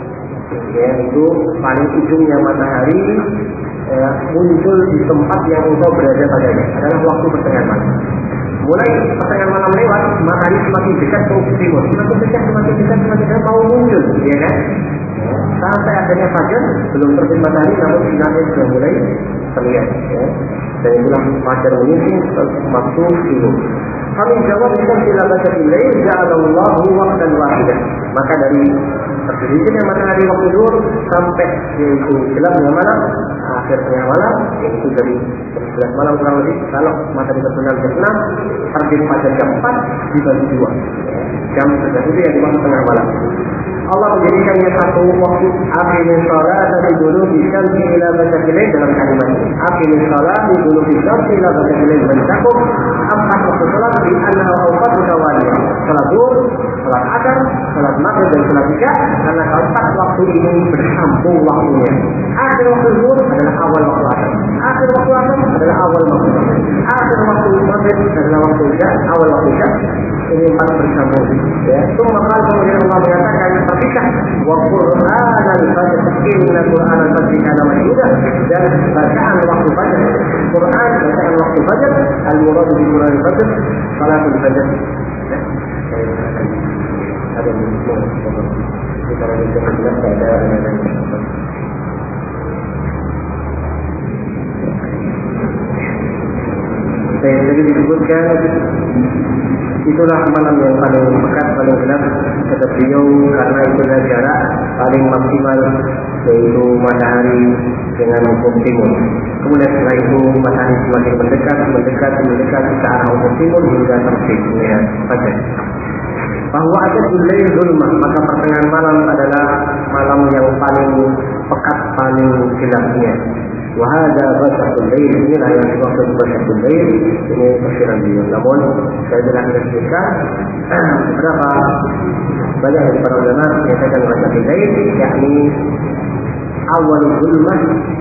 yaitu paling ujungnya matahari ya, muncul di tempat yang engkau berada padanya, adalah waktu pertengahan malam. Mulai pertengahan malam lewat, matahari semakin dekat ke timur, semakin dekat, semakin dekat, semakin dekat, mau muncul, ya kan? Ya, sampai akhirnya fajar, belum terbit matahari, namun sinarnya sudah mulai terlihat. Ya. Dan itulah fajar menyising waktu timur. Kami jawab dengan sila baca ilaih ja'alallahu waqtan wahidah. Maka dari tergelincirnya matahari waktu zuhur sampai yaitu gelapnya malam, akhir tengah malam, yaitu dari sebelas malam kurang lebih, kalau matahari terbenam jam enam, terbit pada jam empat dibagi dua. Jam sebelas itu yang dimaksud tengah malam. Allah menjadikannya satu waktu. Aqimis shalah dulu bisyamsi ila ghasaqil lail dalam kalimat ini. Aqimis shalah dulu bisyamsi ila ghasaqil lail, mencakup empat waktu salat di anna awqat mutawaliyah. Salat zuhur, salat asar, salat maghrib dan salat isya, karena keempat waktu ini bersambung waktunya. Akhir waktu zuhur adalah awal waktu asar. Akhir waktu asar adalah awal waktu maghrib. Akhir waktu maghrib adalah waktu isya, awal waktu isya. Ini empat bersambung. Ya, itu maka kemudian Allah mengatakan pertikah wa Qur'an al-fajr, inna Qur'an al-fajr kana mashhuda, dan bacaan waktu fajr. Quran bacaan waktu fajr, al-murad bi Quran al-fajr salatul fajr. ada yang disebut kita ada yang jelas ada ada saya tadi disebutkan itulah malam yang paling pekat, paling gelap kata beliau, karena itulah jarak paling maksimal, yaitu matahari dengan ufuk timur. Kemudian setelah itu matahari semakin mendekat, mendekat, mendekat ke arah ufuk timur hingga terbit ya, fajar. Bahwa ada lail zulmah, maka pertengahan malam adalah malam yang paling pekat, paling gelapnya. Wahada basatul lail, inilah yang dimaksud basatul lail, ini tafsiran beliau. Namun saya telah menjelaskan berapa banyak dari para ulama menyatakan basatul lail, yakni awal zulmah,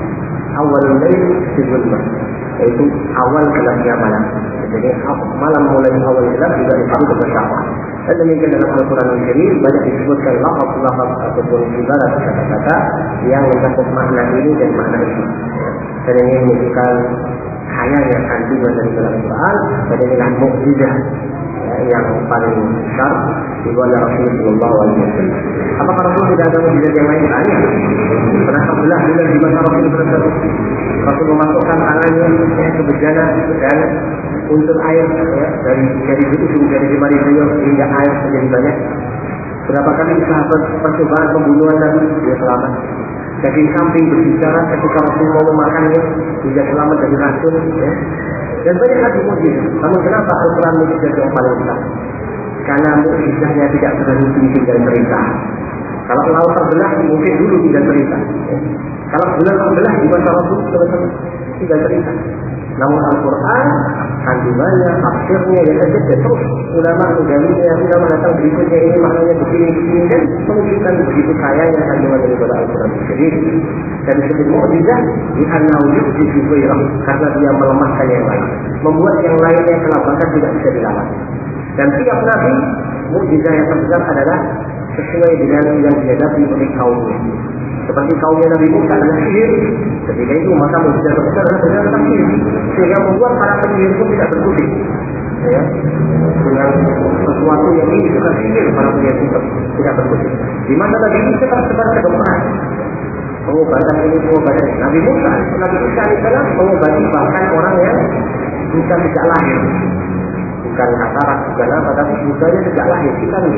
awal lail di zulmah, yaitu awal gelapnya malam. Jadi malam mulai awal gelap juga disebut sebagai awal. Dan demikian dalam Al-Quran Al-Karim banyak disebutkan lafaz-lafaz ataupun ibarat kata-kata yang mencakup makna ini dan makna itu. Dan ini menunjukkan hayanya kandungan dari dalam Al-Quran, dan inilah mukjizat ya, yang paling besar dibuat oleh Rasulullah shallallahu alaihi wasallam. Apakah Rasul tidak ada mukjizat yang lain? Banyak. Pernah terbelah bila di masa Rasul berkata, Rasul memasukkan tangannya ya, ke bejana dan unsur air ya, dari dari ujung dari jemari beliau hingga air menjadi banyak. Berapa kali sahabat percobaan pembunuhan Nabi, dia selamat. Daging kambing berbicara ketika Rasul mau memakannya, dia selamat dari racun. Ya. Dan banyak lagi mukjizat. Namun kenapa Al-Quran mukjizat yang paling besar? Karena mukjizatnya tidak berhenti tinggal cerita. Kalau laut terbelah mungkin dulu tidak cerita. Ya. Kalau bulan terbelah di masa Rasul tidak cerita. Namun Al-Quran, kandungannya, tafsirnya, ya saja terus ulama menggalinya, ulama datang berikutnya ini maknanya begini-begini dan menunjukkan begitu kayanya kandungan daripada Al-Quran sendiri. Dan disebut mukjizat di an-nahu yu'jizu ghairah, karena dia melemahkan yang lain, membuat yang lainnya kelabakan tidak bisa dilawan. Dan tiap nabi mukjizat yang terbesar adalah sesuai dengan yang dihadapi oleh kaumnya. Seperti kaumnya Nabi Musa adalah sihir, ketika itu maka mukjizat terbesar adalah ternyata sihir, sehingga membuat para penyihir pun tidak berkutik ya, dengan sesuatu yang ini bukan sihir, para penyihir pun tidak berkutik. Di mana Nabi Musa tersebar kedokteran, pengobatan ini, pengobatan ini. Nabi Musa, Nabi Musa adalah mengobati bahkan orang yang bukan sejak lahir, bukan katarak, bukan apa, tapi bukanya sejak lahir, kita nih.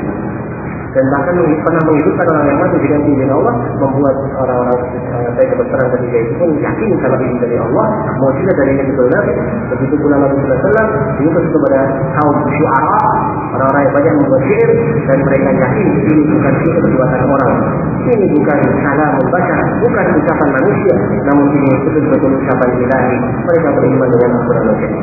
Dan bahkan pernah menghidupkan orang yang mati dengan izin Allah, membuat orang-orang dari kedokteran ketika itu pun yakin kalau ini dari Allah, mukjizat dari Nabi Sallallahu Alaihi Wasallam. Begitu pula Nabi Sallallahu Alaihi Wasallam diutus kepada kaum syu'ara, orang-orang yang banyak membuat syair, dan mereka yakin ini bukan syair perbuatan orang, ini bukan salah membaca, bukan ucapan manusia, namun ini betul-betul ucapan ilahi. Mereka beriman dengan Al-Quran Al-Karim.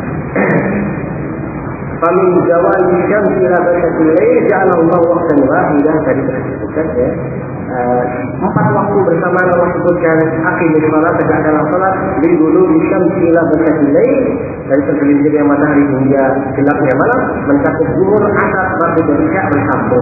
Famin jawal syamsi ila basatil lail ja'ala Allah waqtan wahidah, tadi disebutkan ya. Uh, empat waktu bersamaan Allah sebutkan aqimus shalah, tegakkanlah salat, lidulu syamsi ila basatil lail, dari tergelincirnya matahari hingga gelapnya malam, mencakup zuhur, asar, maghrib dan isya bersambung.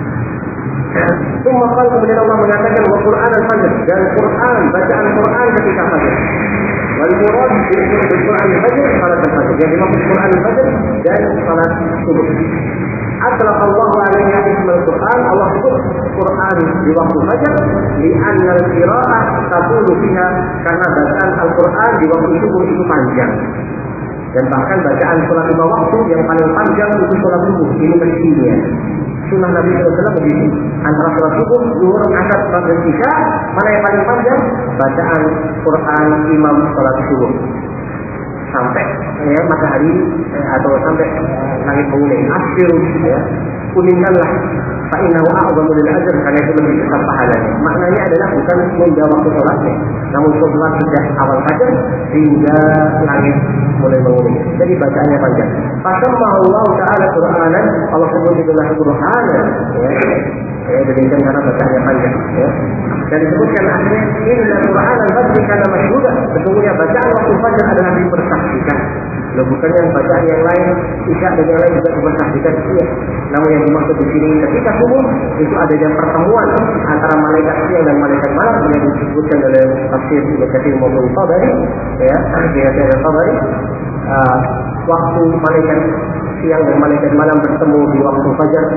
Summa kemudian Allah mengatakan wa Qur'an al-fajr, dan Quran, bacaan Quran ketika fajar. Wal murad bil Quran al-fajr salat al-fajr, yang dimaksud Quran al-fajr dan salat subuh. Atlaq Allah alaihi ism al-Quran, Allah sebut Quran di waktu fajar, li'anna al-qira'ah tatulu fiha, karena bacaan Al-Quran di waktu subuh itu panjang. Dan bahkan bacaan salat lima waktu yang paling panjang itu salat subuh, ini mestinya. Sunnah Nabi shallallahu alaihi wasallam begitu. Antara salat subuh, zuhur, asar, maghrib, isya, mana yang paling panjang? Bacaan Quran imam salat subuh. Sampai ya, matahari eh, atau sampai eh, langit menguning. Asfiru ya, kuningkanlah. Fa'innahu a'zamu lil ajr, karena itu lebih besar pahalanya. Maknanya adalah bukan menunda waktu salatnya, namun salat sejak awal fajar hingga langit mulai menguning. Jadi bacaannya panjang. Fasamma Allah Ta'ala Qur'anan, Allah sebut itulah Qur'anan ya. Ya, demikian karena bacaannya panjang ya. Dan disebutkan akhirnya inna Qur'an al-fajr kana masyhuda, sesungguhnya bacaan waktu fajar adalah dipersaksikan. Loh, bukan yang bacaan yang lain, isya dan yang lain juga dipersaksikan. Iya. Namun yang dimaksud di sini ketika subuh itu adanya pertemuan antara malaikat siang dan malaikat malam, yang disebutkan oleh tafsir Ibnu Katsir maupun Tabari ya, dari Tabari uh, waktu malaikat siang dan malaikat malam bertemu di waktu fajar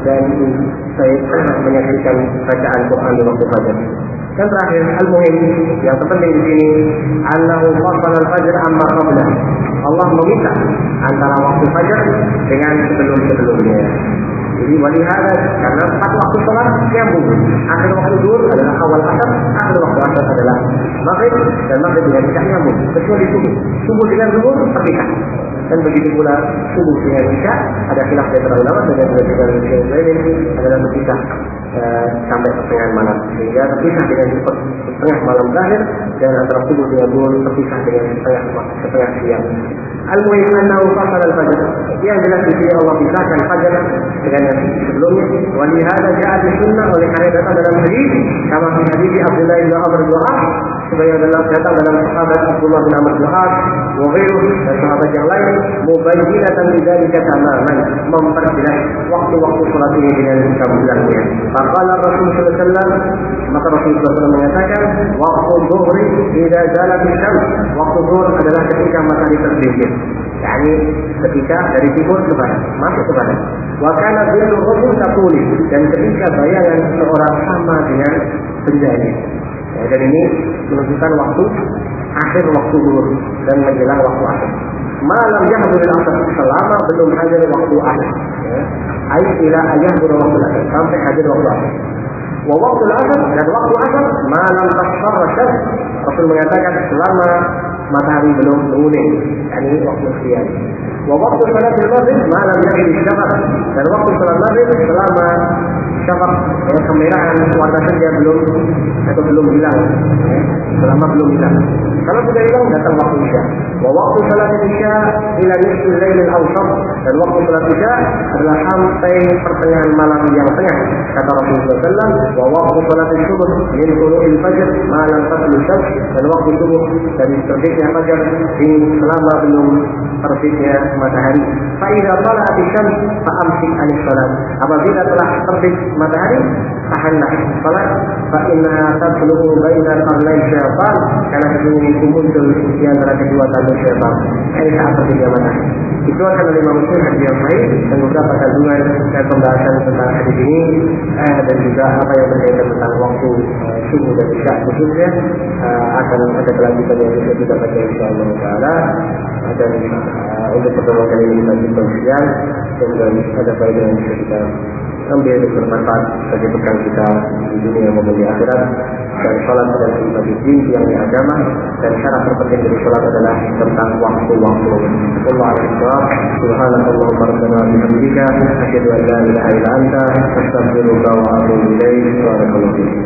dan saya menyaksikan bacaan Quran di waktu fajar. Dan terakhir, al-muhim yang terpenting di sini, annahu fasala al-fajr amma qabla. Allah memisah antara waktu fajar dengan sebelum-sebelumnya. Jadi walihada, karena empat waktu sholat nyambung. Akhir waktu zuhur adalah awal asar, akhir waktu asar adalah maghrib, dan maghrib dengan isya nyambung. Kecuali subuh, subuh dengan zuhur terpisah. Dan begitu pula subuh dengan isya, ada khilaf di antara ulama dengan dengan yang lain adalah terpisah uh, sampai pertengahan malam. Sehingga terpisah dengan setengah malam terakhir, dan antara subuh dengan zuhur terpisah dengan setengah setengah siang. Al-muhim annahu fasala al-fajr. Yang jelas di sini Allah pisahkan fajar dengan yang sebelumnya. Wa li hadza ja'a di sunnah, oleh karena datang dalam hadis kama fi hadis Abdullah bin Amr bin As, sebagaimana dalam datang dalam sahabat Abdullah bin Amr bin As, wa ghairuhu, dan sahabat yang lain, mubayyinatan lidzalika tamaman, memperjelas waktu-waktu salat ini dengan gamblang-nya. Faqala Rasul sallallahu alaihi wasallam, maka Rasul sallallahu alaihi wasallam mengatakan, waktu zuhri idza zalat syams, waktu zuhur adalah ketika matahari tergelincir. Yani ketika dari timur ke barat, masuk ke barat. Wa kana dhillu rajul taquli, dan ketika bayangan seorang sama dengan bendanya. Ya, dan ini menunjukkan waktu akhir waktu zuhur dan menjelang waktu asar. Malam yahdurul asar, selama belum hadir waktu asar. Ya. Ai ila ayahdurul waktu asar, sampai hadir waktu asar. Wa waktu asar, dan waktu asar malam tasfarra syams. Rasul mengatakan selama matahari belum menguning, yakni waktu siang. Wa waktu salat maghrib malam yaghib syafaq, dan waktu salat maghrib selama syafaq, ya, kemerahan warna senja belum atau belum hilang, ya, selama belum hilang. Kalau sudah hilang datang waktu isya. Wa waktu salat isya ila nisfil lailil awsat, dan waktu salat isya adalah sampai pertengahan malam yang tengah, kata Rasulullah sallallahu alaihi wasallam. Wa waktu salat subuh min tulu'il fajr malam tatlu syams, dan waktu subuh dari terbitnya fajar di selama belum terbitnya matahari. Fa idza tala'at asy-syams fa amsik 'anis shalat, apabila telah terbit matahari tahanlah salat. Fa inna tatlubu baina qarnay syaitan, karena sesungguhnya itu muncul di antara kedua tanduk syaitan. Ini saat terbitnya matahari. Itu akan oleh Imam Muslim hadis yang baik, dan beberapa kandungan dan pembahasan tentang hadis ini, eh, dan juga apa yang berkaitan tentang waktu eh, subuh dan isya khususnya, eh, akan ada kelanjutan yang bisa kita baca insyaallah taala. Dan uh, untuk pertemuan kali ini kita cukup sekian, semoga ada faedah yang bisa kita ambil dan bermanfaat bagi bekal kita di dunia maupun di akhirat. Dan salat adalah ibadah yang di agama, dan syarat terpenting dari salat adalah tentang waktu-waktu. Wallahu a'lam. Subhanakallahumma rabbana wa bihamdika, asyhadu an la ilaha illa anta, astaghfiruka wa atubu ilaik. Barakallahu fiik.